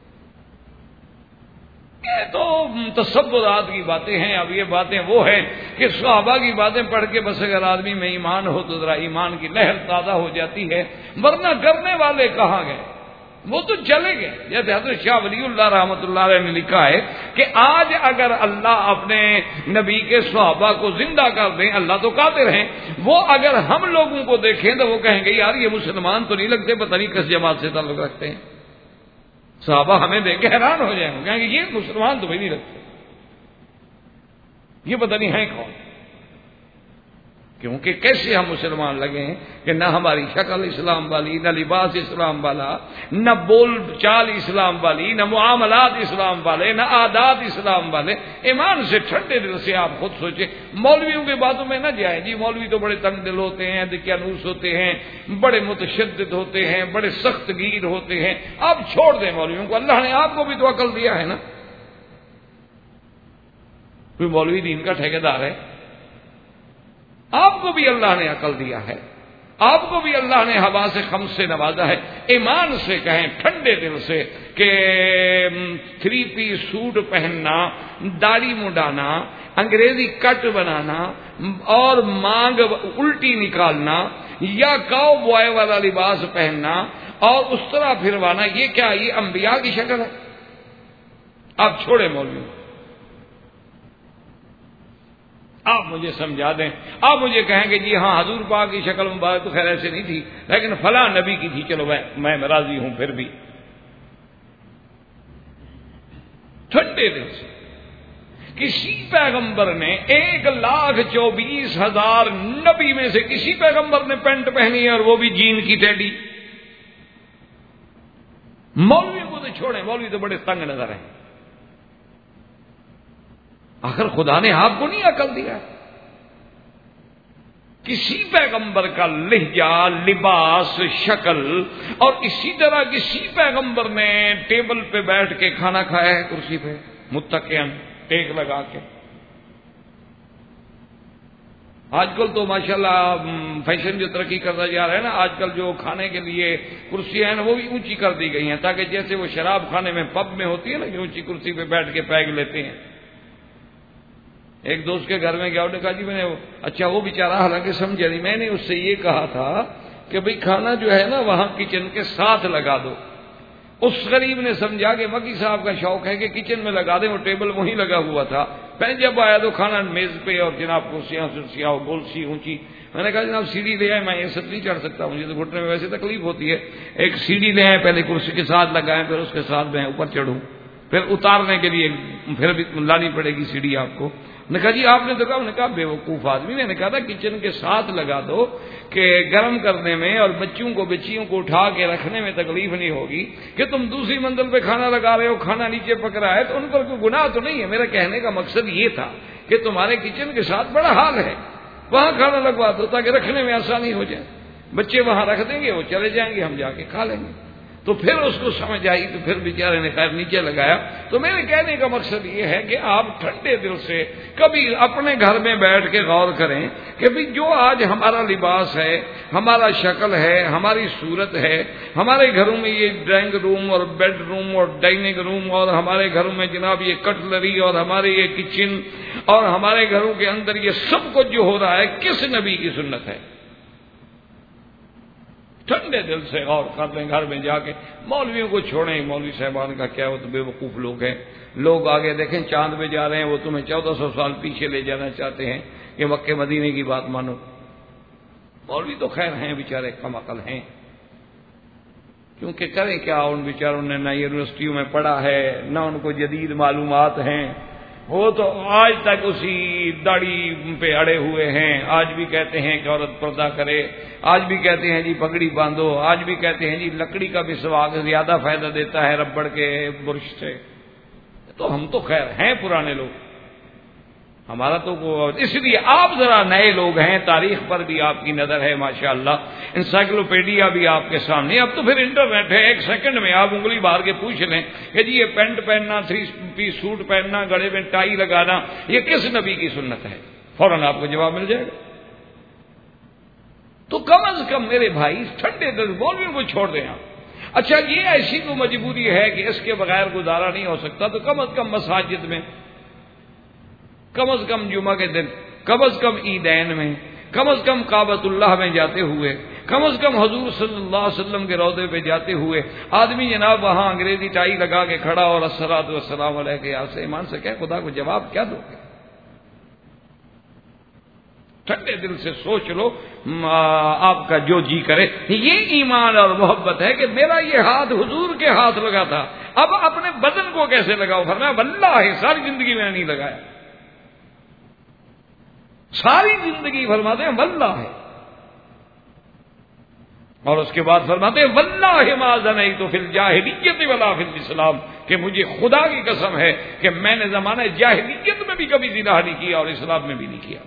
یہ تو تصورات کی باتیں ہیں. اب یہ باتیں وہ ہیں کہ صحابہ کی باتیں پڑھ کے بس اگر آدمی میں ایمان ہو تو ذرا ایمان کی لہر تازہ ہو جاتی ہے، ورنہ کرنے والے کہاں گئے؟ وہ تو چلے گئے. جیسے حضرت شاہ ولی اللہ رحمۃ اللہ علیہ نے لکھا ہے کہ آج اگر اللہ اپنے نبی کے صحابہ کو زندہ کر دیں، اللہ تو قادر ہیں، وہ اگر ہم لوگوں کو دیکھیں تو وہ کہیں گے یار یہ مسلمان تو نہیں لگتے، پتہ نہیں کس جماعت سے تعلق رکھتے ہیں. صحابہ ہمیں دیکھ کے حیران ہو جائیں گے، کہیں گے یہ مسلمان تو بھی نہیں لگتے، یہ پتہ نہیں ہے کون. کیونکہ کیسے ہم مسلمان لگے ہیں کہ نہ ہماری شکل اسلام والی، نہ لباس اسلام والا، نہ بول چال اسلام والی، نہ معاملات اسلام والے، نہ عادات اسلام والے. ایمان سے ٹھنڈے دل سے آپ خود سوچیں. مولویوں کی باتوں میں نہ جائیں. جی مولوی تو بڑے تنگ دل ہوتے ہیں، دقیانوس ہوتے ہیں، بڑے متشدد ہوتے ہیں، بڑے سخت گیر ہوتے ہیں. آپ چھوڑ دیں مولویوں کو، اللہ نے آپ کو بھی تو عقل دیا ہے نا. کوئی مولوی دین کا ٹھیکیدار ہے؟ آپ کو بھی اللہ نے عقل دیا ہے، آپ کو بھی اللہ نے ہوا سے خمس سے نوازا ہے. ایمان سے کہیں ٹھنڈے دل سے کہ 3 پیس سوٹ پہننا، داڑھی مڈانا، انگریزی کٹ بنانا اور مانگ الٹی نکالنا یا کاؤ بوائے والا لباس پہننا اور اس طرح پھروانا، یہ کیا یہ انبیاء کی شکل ہے؟ آپ چھوڑے مولوی، آپ مجھے سمجھا دیں. آپ مجھے کہیں کہ جی ہاں حضور پاک کی شکل مبارک تو خیر ایسے نہیں تھی، لیکن فلاں نبی کی تھی، چلو میں راضی ہوں. پھر بھی ٹھنڈے دل سے کسی پیغمبر نے 1,24,000 نبی میں سے کسی پیغمبر نے پینٹ پہنی ہے اور وہ بھی جین کی ٹیڈی. مولوی کو تو چھوڑیں، مولوی تو بڑے تنگ نظر ہیں. آخر خدا نے آپ کو نہیں عقل دیا؟ کسی پیغمبر کا لہجہ، لباس، شکل، اور اسی طرح کسی پیغمبر نے ٹیبل پہ بیٹھ کے کھانا کھایا ہے، کرسی پہ متکئن ٹیک لگا کے. آج کل تو ماشاءاللہ فیشن جو ترقی کرتا جا رہا ہے نا، آج کل جو کھانے کے لیے کرسیاں ہیں نا وہ بھی اونچی کر دی گئی ہیں، تاکہ جیسے وہ شراب کھانے میں پب میں ہوتی ہے نا کہ اونچی کرسی پہ بیٹھ کے پیگ لیتے ہیں. ایک دوست کے گھر میں گیا، انہوں نے کہا جی میں نے اچھا وہ بیچارہ حالانکہ سمجھا نہیں، میں نے اس سے یہ کہا تھا کہ بھئی کھانا جو ہے نا وہاں کچن کے ساتھ لگا دو. اس غریب نے سمجھا کہ مکی صاحب کا شوق ہے کہ کچن میں لگا دیں، وہ ٹیبل وہیں لگا ہوا تھا. پہلے جب آیا تو کھانا میز پہ اور جناب کرسیاں سرسیاں گول سی اونچی. میں نے کہا جناب سیڑھی لے آئے، میں یہ سب نہیں چڑھ سکتا، مجھے تو گھٹنے میں ویسے تکلیف ہوتی ہے. ایک سیڑھی لے آئے، پہلے کرسی کے ساتھ لگائیں، پھر اس کے ساتھ میں اوپر چڑھوں، پھر اتارنے کے لیے پھر بھی لانی پڑے گی سیڑھی آپ کو. نے کہا جی آپ نے تو کہا، انہوں نے کہا بے وقوف آدمی. میں نے کہا تھا کچن کے ساتھ لگا دو کہ گرم کرنے میں اور بچیوں کو اٹھا کے رکھنے میں تکلیف نہیں ہوگی. کہ تم دوسری منزل پہ کھانا لگا رہے ہو، کھانا نیچے پک رہا ہے تو ان پر کوئی گناہ تو نہیں ہے. میرا کہنے کا مقصد یہ تھا کہ تمہارے کچن کے ساتھ بڑا حال ہے، وہاں کھانا لگوا دو تاکہ رکھنے میں آسانی ہو جائے. بچے وہاں رکھ دیں گے، وہ چلے جائیں گے، ہم جا کے کھا لیں گے. تو پھر اس کو سمجھ آئی تو پھر بیچارے نے خیر نیچے لگایا. تو میرے کہنے کا مقصد یہ ہے کہ آپ ٹھنڈے دل سے کبھی اپنے گھر میں بیٹھ کے غور کریں کہ بھی جو آج ہمارا لباس ہے، ہمارا شکل ہے، ہماری صورت ہے، ہمارے گھروں میں یہ ڈرائنگ روم اور بیڈ روم اور ڈائننگ روم اور ہمارے گھروں میں جناب یہ کٹلری اور ہمارے یہ کچن اور ہمارے گھروں کے اندر یہ سب کچھ جو ہو رہا ہے کس نبی کی سنت ہے؟ ٹھنڈے دل سے غور کر لیں گھر میں جا کے. مولویوں کو چھوڑیں، مولوی صاحبان کا کیا، وہ تو بے وقوف لوگ ہیں. لوگ آگے دیکھیں چاند پہ جا رہے ہیں، وہ تمہیں 1400 سال پیچھے لے جانا چاہتے ہیں کہ مکے مدینے کی بات مانو. مولوی تو خیر ہیں بیچارے، کم عقل ہیں، کیونکہ کریں کیا، ان بیچاروں نے نہ یونیورسٹیوں میں پڑھا ہے نہ ان کو جدید معلومات ہیں. وہ تو آج تک اسی داڑھی پہ اڑے ہوئے ہیں. آج بھی کہتے ہیں کہ عورت پردہ کرے، آج بھی کہتے ہیں جی پگڑی باندھو، آج بھی کہتے ہیں جی لکڑی کا مسواک زیادہ فائدہ دیتا ہے ربڑ کے برش سے. تو ہم تو خیر ہیں پرانے لوگ، ہمارا تو اس لیے آپ ذرا نئے لوگ ہیں، تاریخ پر بھی آپ کی نظر ہے ماشاءاللہ، انسائکلوپیڈیا بھی آپ کے سامنے. اب تو پھر انٹرنیٹ ہے، 1 سیکنڈ میں آپ انگلی باہر کے پوچھ لیں کہ جی یہ پینٹ پہننا، 3 پیس سوٹ پہننا، گلے میں ٹائی لگانا یہ کس نبی کی سنت ہے، فوراً آپ کو جواب مل جائے گا. تو کم از کم میرے بھائی ٹھنڈے دل مولویوں کو چھوڑ دیں آپ. اچھا یہ ایسی تو مجبوری ہے کہ اس کے بغیر گزارا نہیں ہو سکتا، تو کم از کم مساجد میں، کم از کم جمعہ کے دن، کم از کم عیدین میں، کم از کم کعبۃ اللہ میں جاتے ہوئے، کم از کم حضور صلی اللہ علیہ وسلم کے روضے پہ جاتے ہوئے آدمی جناب وہاں انگریزی ٹائی لگا کے کھڑا اور الصلاۃ والسلام علیک یا سے ایمان سے کہے خدا کو جواب کیا دو گے؟ ٹھنڈے دل سے سوچ لو، آپ کا جو جی کرے. یہ ایمان اور محبت ہے کہ میرا یہ ہاتھ حضور کے ہاتھ لگا تھا، اب اپنے بدن کو کیسے لگاؤ؟ فرمایا واللہ ساری زندگی میں نہیں لگایا، ساری زندگی فرماتے ہیں واللہ ہے. اور اس کے بعد فرماتے ہیں واللہ ما زنیت فی الجاہلیت ولا فی الاسلام، کہ مجھے خدا کی قسم ہے کہ میں نے زمانہ جاہلیت میں بھی کبھی زنا نہیں کیا اور اسلام میں بھی نہیں کیا.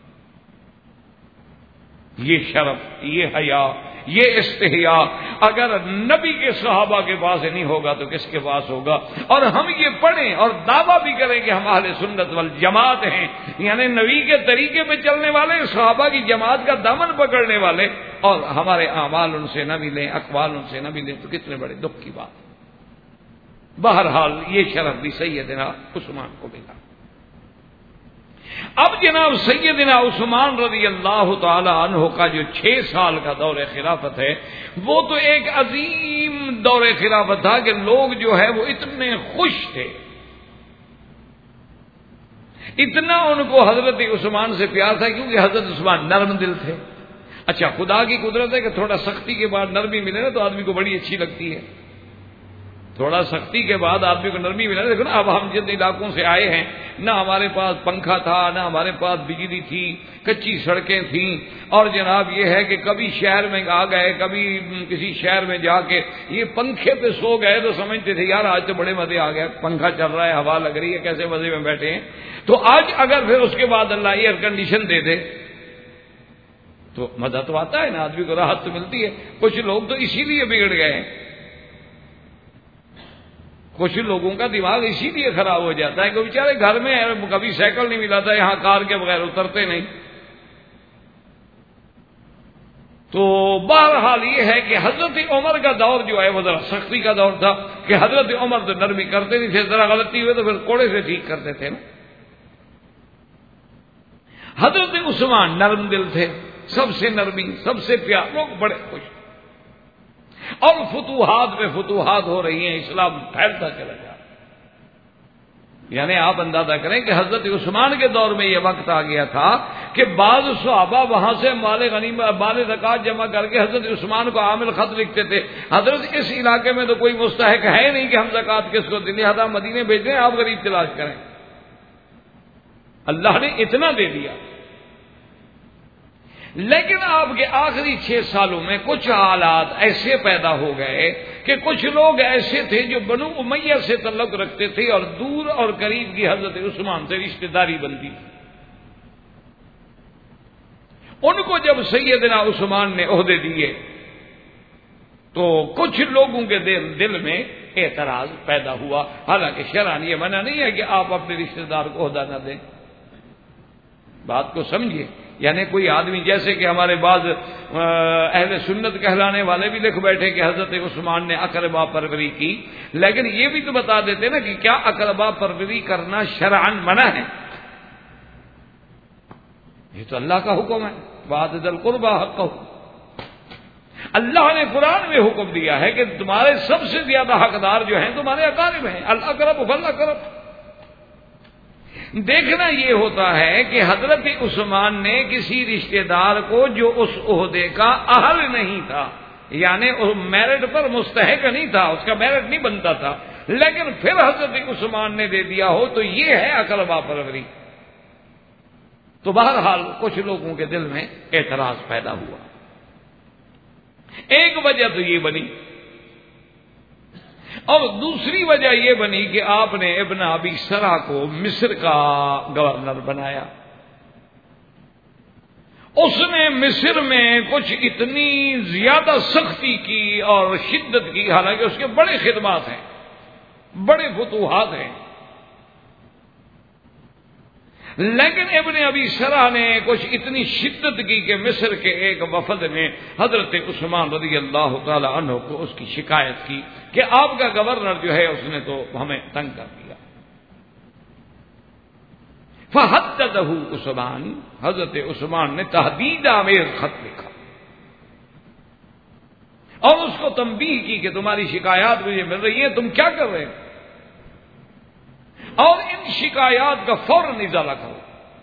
یہ شرف، یہ حیا، یہ استحیا اگر نبی کے صحابہ کے پاس نہیں ہوگا تو کس کے پاس ہوگا؟ اور ہم یہ پڑھیں اور دعویٰ بھی کریں کہ ہم اہل سنت والجماعت ہیں، یعنی نبی کے طریقے پہ چلنے والے، صحابہ کی جماعت کا دامن پکڑنے والے، اور ہمارے اعمال ان سے نہ ملیں، اقوال ان سے نہ ملیں، تو کتنے بڑے دکھ کی بات. بہرحال یہ شرف بھی سیدنا عثمان کو ملا. اب جناب سیدنا عثمان رضی اللہ تعالی عنہ کا جو 6 سال کا دور خلافت ہے، وہ تو ایک عظیم دور خلافت تھا کہ لوگ جو ہے وہ اتنے خوش تھے، اتنا ان کو حضرت عثمان سے پیار تھا کیونکہ حضرت عثمان نرم دل تھے. اچھا خدا کی قدرت ہے کہ تھوڑا سختی کے بعد نرمی ملے نا تو آدمی کو بڑی اچھی لگتی ہے. تھوڑا سختی کے بعد آدمی کو نرمی ملا. دیکھو نا اب ہم جن علاقوں سے آئے ہیں، نہ ہمارے پاس پنکھا تھا، نہ ہمارے پاس بجلی تھی، کچی سڑکیں تھیں، اور جناب یہ ہے کہ کبھی شہر میں آ گئے، کبھی کسی شہر میں جا کے یہ پنکھے پہ سو گئے تو سمجھتے تھے یار آج تو بڑے مزے آ گئے، پنکھا چل رہا ہے، ہوا لگ رہی ہے، کیسے مزے میں بیٹھے ہیں. تو آج اگر پھر اس کے بعد اللہ ایئر کنڈیشن دے دے تو مزہ تو آتا ہے نا، آدمی کو راحت تو ملتی ہے. کچھ لوگ تو اسی لیے بگڑ گئے ہیں، کچھ لوگوں کا دماغ اسی لیے خراب ہو جاتا ہے کہ بیچارے گھر میں کبھی سائیکل نہیں ملا تھا، یہاں کار کے بغیر اترتے نہیں. تو بہرحال یہ ہے کہ حضرت عمر کا دور جو ہے وہ ذرا سختی کا دور تھا کہ حضرت عمر تو نرمی کرتے نہیں تھے، ذرا غلطی ہوئے تو پھر کوڑے سے ٹھیک کرتے تھے نا. حضرت عثمان نرم دل تھے، سب سے نرمی، سب سے پیار، لوگ بڑے خوش. اور فتوحات پہ فتوحات ہو رہی ہیں، اسلام پھیلتا چلا جا رہا. یعنی آپ اندازہ کریں کہ حضرت عثمان کے دور میں یہ وقت آ گیا تھا کہ بعض صحابہ وہاں سے مال غنیمت، مال زکات جمع کر کے حضرت عثمان کو عامل خط لکھتے تھے، حضرت اس علاقے میں تو کوئی مستحق ہے نہیں کہ ہم زکات کس کو دیں، لہذا مدینے بھیج دیں، آپ غریب تلاش کریں. اللہ نے اتنا دے دیا. لیکن آپ کے آخری 6 سالوں میں کچھ حالات ایسے پیدا ہو گئے کہ کچھ لوگ ایسے تھے جو بنو امیہ سے تعلق رکھتے تھے اور دور اور قریب کی حضرت عثمان سے رشتہ داری بنتی تھی. ان کو جب سیدنا عثمان نے عہدے دیے تو کچھ لوگوں کے دل میں اعتراض پیدا ہوا. حالانکہ شرع یہ منع نہیں ہے کہ آپ اپنے رشتہ دار کو عہدہ نہ دیں. بات کو سمجھیے. یعنی کوئی آدمی جیسے کہ ہمارے بعض اہل سنت کہلانے والے بھی لکھ بیٹھے کہ حضرت عثمان نے اقربا پروری کی، لیکن یہ بھی تو بتا دیتے نا کہ کیا اقربا پروری کرنا شرعاً منع ہے؟ یہ تو اللہ کا حکم ہے. وَآتِ ذِی الْقُرْبَىٰ حَقَّهُ. اللہ نے قرآن میں حکم دیا ہے کہ تمہارے سب سے زیادہ حقدار جو ہیں تمہارے اقارب ہیں. الاقرب فالاقرب. دیکھنا یہ ہوتا ہے کہ حضرت عثمان نے کسی رشتہ دار کو جو اس عہدے کا اہل نہیں تھا، یعنی میرٹ پر مستحق نہیں تھا، اس کا میرٹ نہیں بنتا تھا، لیکن پھر حضرت عثمان نے دے دیا ہو تو یہ ہے اقربا پروری. تو بہرحال کچھ لوگوں کے دل میں اعتراض پیدا ہوا. ایک وجہ تو یہ بنی، اور دوسری وجہ یہ بنی کہ آپ نے ابن ابی سرح کو مصر کا گورنر بنایا. اس نے مصر میں کچھ اتنی زیادہ سختی کی اور شدت کی، حالانکہ اس کے بڑے خدمات ہیں، بڑے فتوحات ہیں. لیکن ابن ابی سرح نے کچھ اتنی شدت کی کہ مصر کے ایک وفد نے حضرت عثمان رضی اللہ تعالی عنہ کو اس کی شکایت کی کہ آپ کا گورنر جو ہے اس نے تو ہمیں تنگ کر دیا. فحددہ عثمان، حضرت عثمان نے تحدید آمیز خط لکھا اور اس کو تنبیہ کی کہ تمہاری شکایات مجھے مل رہی ہیں، تم کیا کر رہے ہیں، اور ان شکایات کا فوراً ازالہ کرو.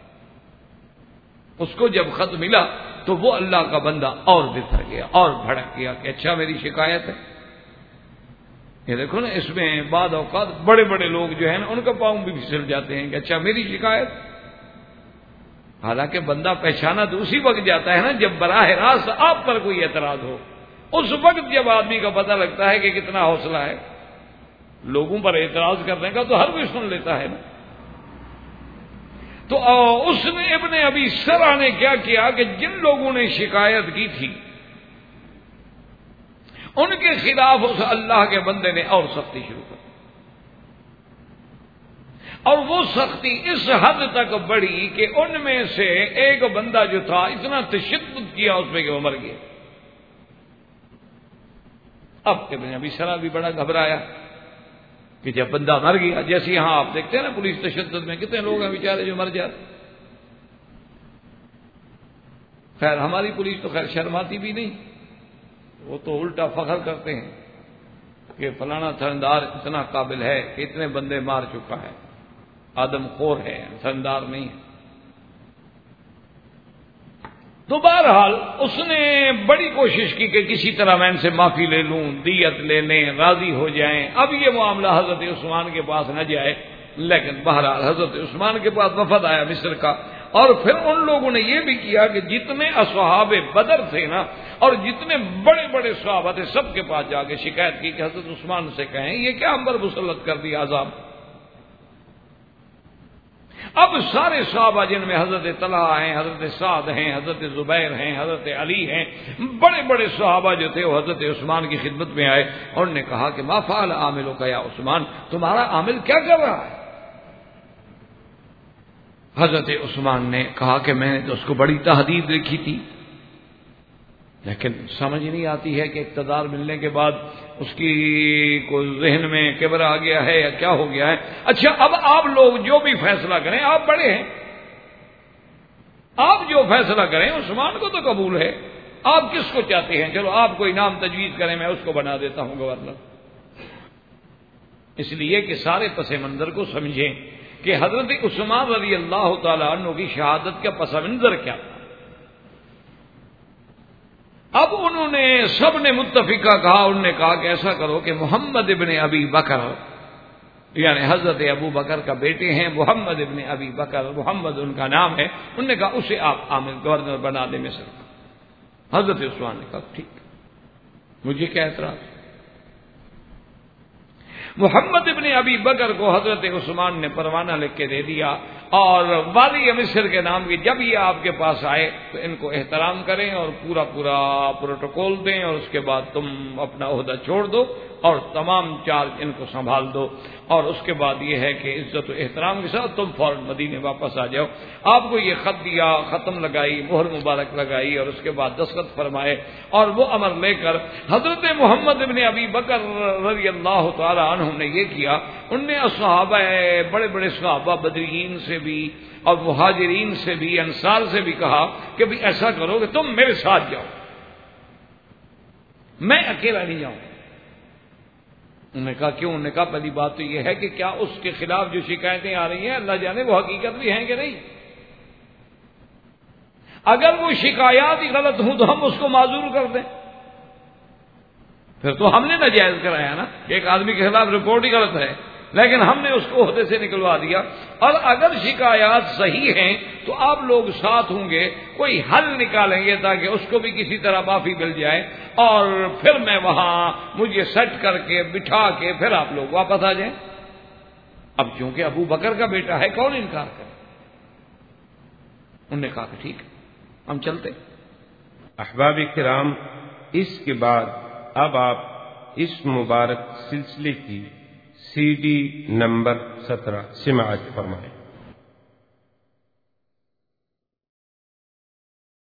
اس کو جب خط ملا تو وہ اللہ کا بندہ اور بھڑک گیا اور بھڑک گیا کہ اچھا میری شکایت ہے. یہ دیکھو نا، اس میں بعض اوقات بڑے بڑے لوگ جو ہیں نا ان کا پاؤں بھی پھسل جاتے ہیں کہ اچھا میری شکایت. حالانکہ بندہ پہچانا تو اسی وقت جاتا ہے نا جب براہ راست آپ پر کوئی اعتراض ہو. اس وقت جب آدمی کا پتہ لگتا ہے کہ کتنا حوصلہ ہے. لوگوں پر اعتراض کرنے کا تو ہر کوئی سن لیتا ہے نا. تو اس نے ابن ابی سرح نے کیا کیا کہ جن لوگوں نے شکایت کی تھی ان کے خلاف اس اللہ کے بندے نے اور سختی شروع کر دی. اور وہ سختی اس حد تک بڑھی کہ ان میں سے ایک بندہ جو تھا اتنا تشدد کیا اس میں کہ وہ مر گیا. اب ابن ابی سرح بھی بڑا گھبرایا کہ جب بندہ مر گیا، جیسے یہاں آپ دیکھتے ہیں نا پولیس تشدد میں کتنے لوگ ہیں بیچارے جو مر جاتے. خیر ہماری پولیس تو خیر شرماتی بھی نہیں، وہ تو الٹا فخر کرتے ہیں کہ فلانا تھندار اتنا قابل ہے کہ اتنے بندے مار چکا ہے، آدم خور ہے، تھندار نہیں ہے. تو بہرحال اس نے بڑی کوشش کی کہ کسی طرح میں ان سے معافی لے لوں، دیت لے لیں، راضی ہو جائیں، اب یہ معاملہ حضرت عثمان کے پاس نہ جائے. لیکن بہرحال حضرت عثمان کے پاس وفد آیا مصر کا، اور پھر ان لوگوں نے یہ بھی کیا کہ جتنے اصحاب بدر تھے نا اور جتنے بڑے بڑے صحابہ تھے سب کے پاس جا کے شکایت کی کہ حضرت عثمان سے کہیں یہ کیا ہم پر مسلط کر دیا عذاب. اب سارے صحابہ جن میں حضرت طلحہ ہیں، حضرت سعد ہیں، حضرت زبیر ہیں، حضرت علی ہیں، بڑے بڑے صحابہ جو تھے وہ حضرت عثمان کی خدمت میں آئے اور نے کہا کہ ما فعل عاملک یا عثمان، تمہارا عامل کیا کر رہا ہے. حضرت عثمان نے کہا کہ میں نے تو اس کو بڑی تحدید لکھی تھی، لیکن سمجھ نہیں آتی ہے کہ اقتدار ملنے کے بعد اس کی کوئی ذہن میں کبر آ گیا ہے یا کیا ہو گیا ہے. اچھا اب آپ لوگ جو بھی فیصلہ کریں، آپ بڑے ہیں، آپ جو فیصلہ کریں عثمان کو تو قبول ہے، آپ کس کو چاہتے ہیں، چلو آپ کوئی نام تجویز کریں میں اس کو بنا دیتا ہوں گورنر. اس لیے کہ سارے پس منظر کو سمجھیں کہ حضرت عثمان رضی اللہ تعالی عنہ کی شہادت کا پس منظر کیا تھا. اب انہوں نے سب نے متفقہ کہا، انہوں نے کہا کہ ایسا کرو کہ محمد ابن ابی بکر، یعنی حضرت ابو بکر کا بیٹے ہیں محمد ابن ابی بکر، محمد ان کا نام ہے، انہوں نے کہا اسے آپ عامل گورنر بنا دیں مصر کا. حضرت عثمان نے کہا ٹھیک، مجھے کیا اعتراض. محمد ابن ابی بکر کو حضرت عثمان نے پروانہ لکھ کے دے دیا اور والی مصر کے نام کی جب یہ آپ کے پاس آئے تو ان کو احترام کریں اور پورا پروٹوکول دیں، اور اس کے بعد تم اپنا عہدہ چھوڑ دو اور تمام چارج ان کو سنبھال دو، اور اس کے بعد یہ ہے کہ عزت و احترام کے ساتھ تم فوراً مدینے واپس آ جاؤ. آپ کو یہ خط دیا، ختم لگائی، مہر مبارک لگائی اور اس کے بعد دستخط فرمائے، اور وہ امر لے کر حضرت محمد ابن ابی بکر رضی اللہ تعالی عنہ نے یہ کیا. ان نے صحابہ، بڑے بڑے صحابہ بدرین سے بھی اور مہاجرین سے بھی، انصار سے بھی کہا کہ بھی ایسا کرو کہ تم میرے ساتھ جاؤ، میں اکیلا نہیں جاؤں. انہوں نے کہا کیوں؟ انہوں نے کہا پہلی بات تو یہ ہے کہ کیا اس کے خلاف جو شکایتیں آ رہی ہیں اللہ جانے وہ حقیقت بھی ہیں کہ نہیں. اگر وہ شکایات ہی غلط ہوں تو ہم اس کو معذور کر دیں، پھر تو ہم نے ناجائز کرایا نا کہ ایک آدمی کے خلاف رپورٹ ہی غلط ہے لیکن ہم نے اس کو عہدے سے نکلوا دیا. اور اگر شکایات صحیح ہیں تو آپ لوگ ساتھ ہوں گے، کوئی حل نکالیں گے تاکہ اس کو بھی کسی طرح معافی مل جائے، اور پھر میں وہاں مجھے سیٹ کر کے بٹھا کے پھر آپ لوگ واپس آ جائیں. اب چونکہ ابو بکر کا بیٹا ہے کون انکار کرے. انہوں نے کہا کہ ٹھیک ہے ہم چلتے. احباب کرام، اس کے بعد اب آپ اس مبارک سلسلے کی CD نمبر 17 سماعت فرمائیں.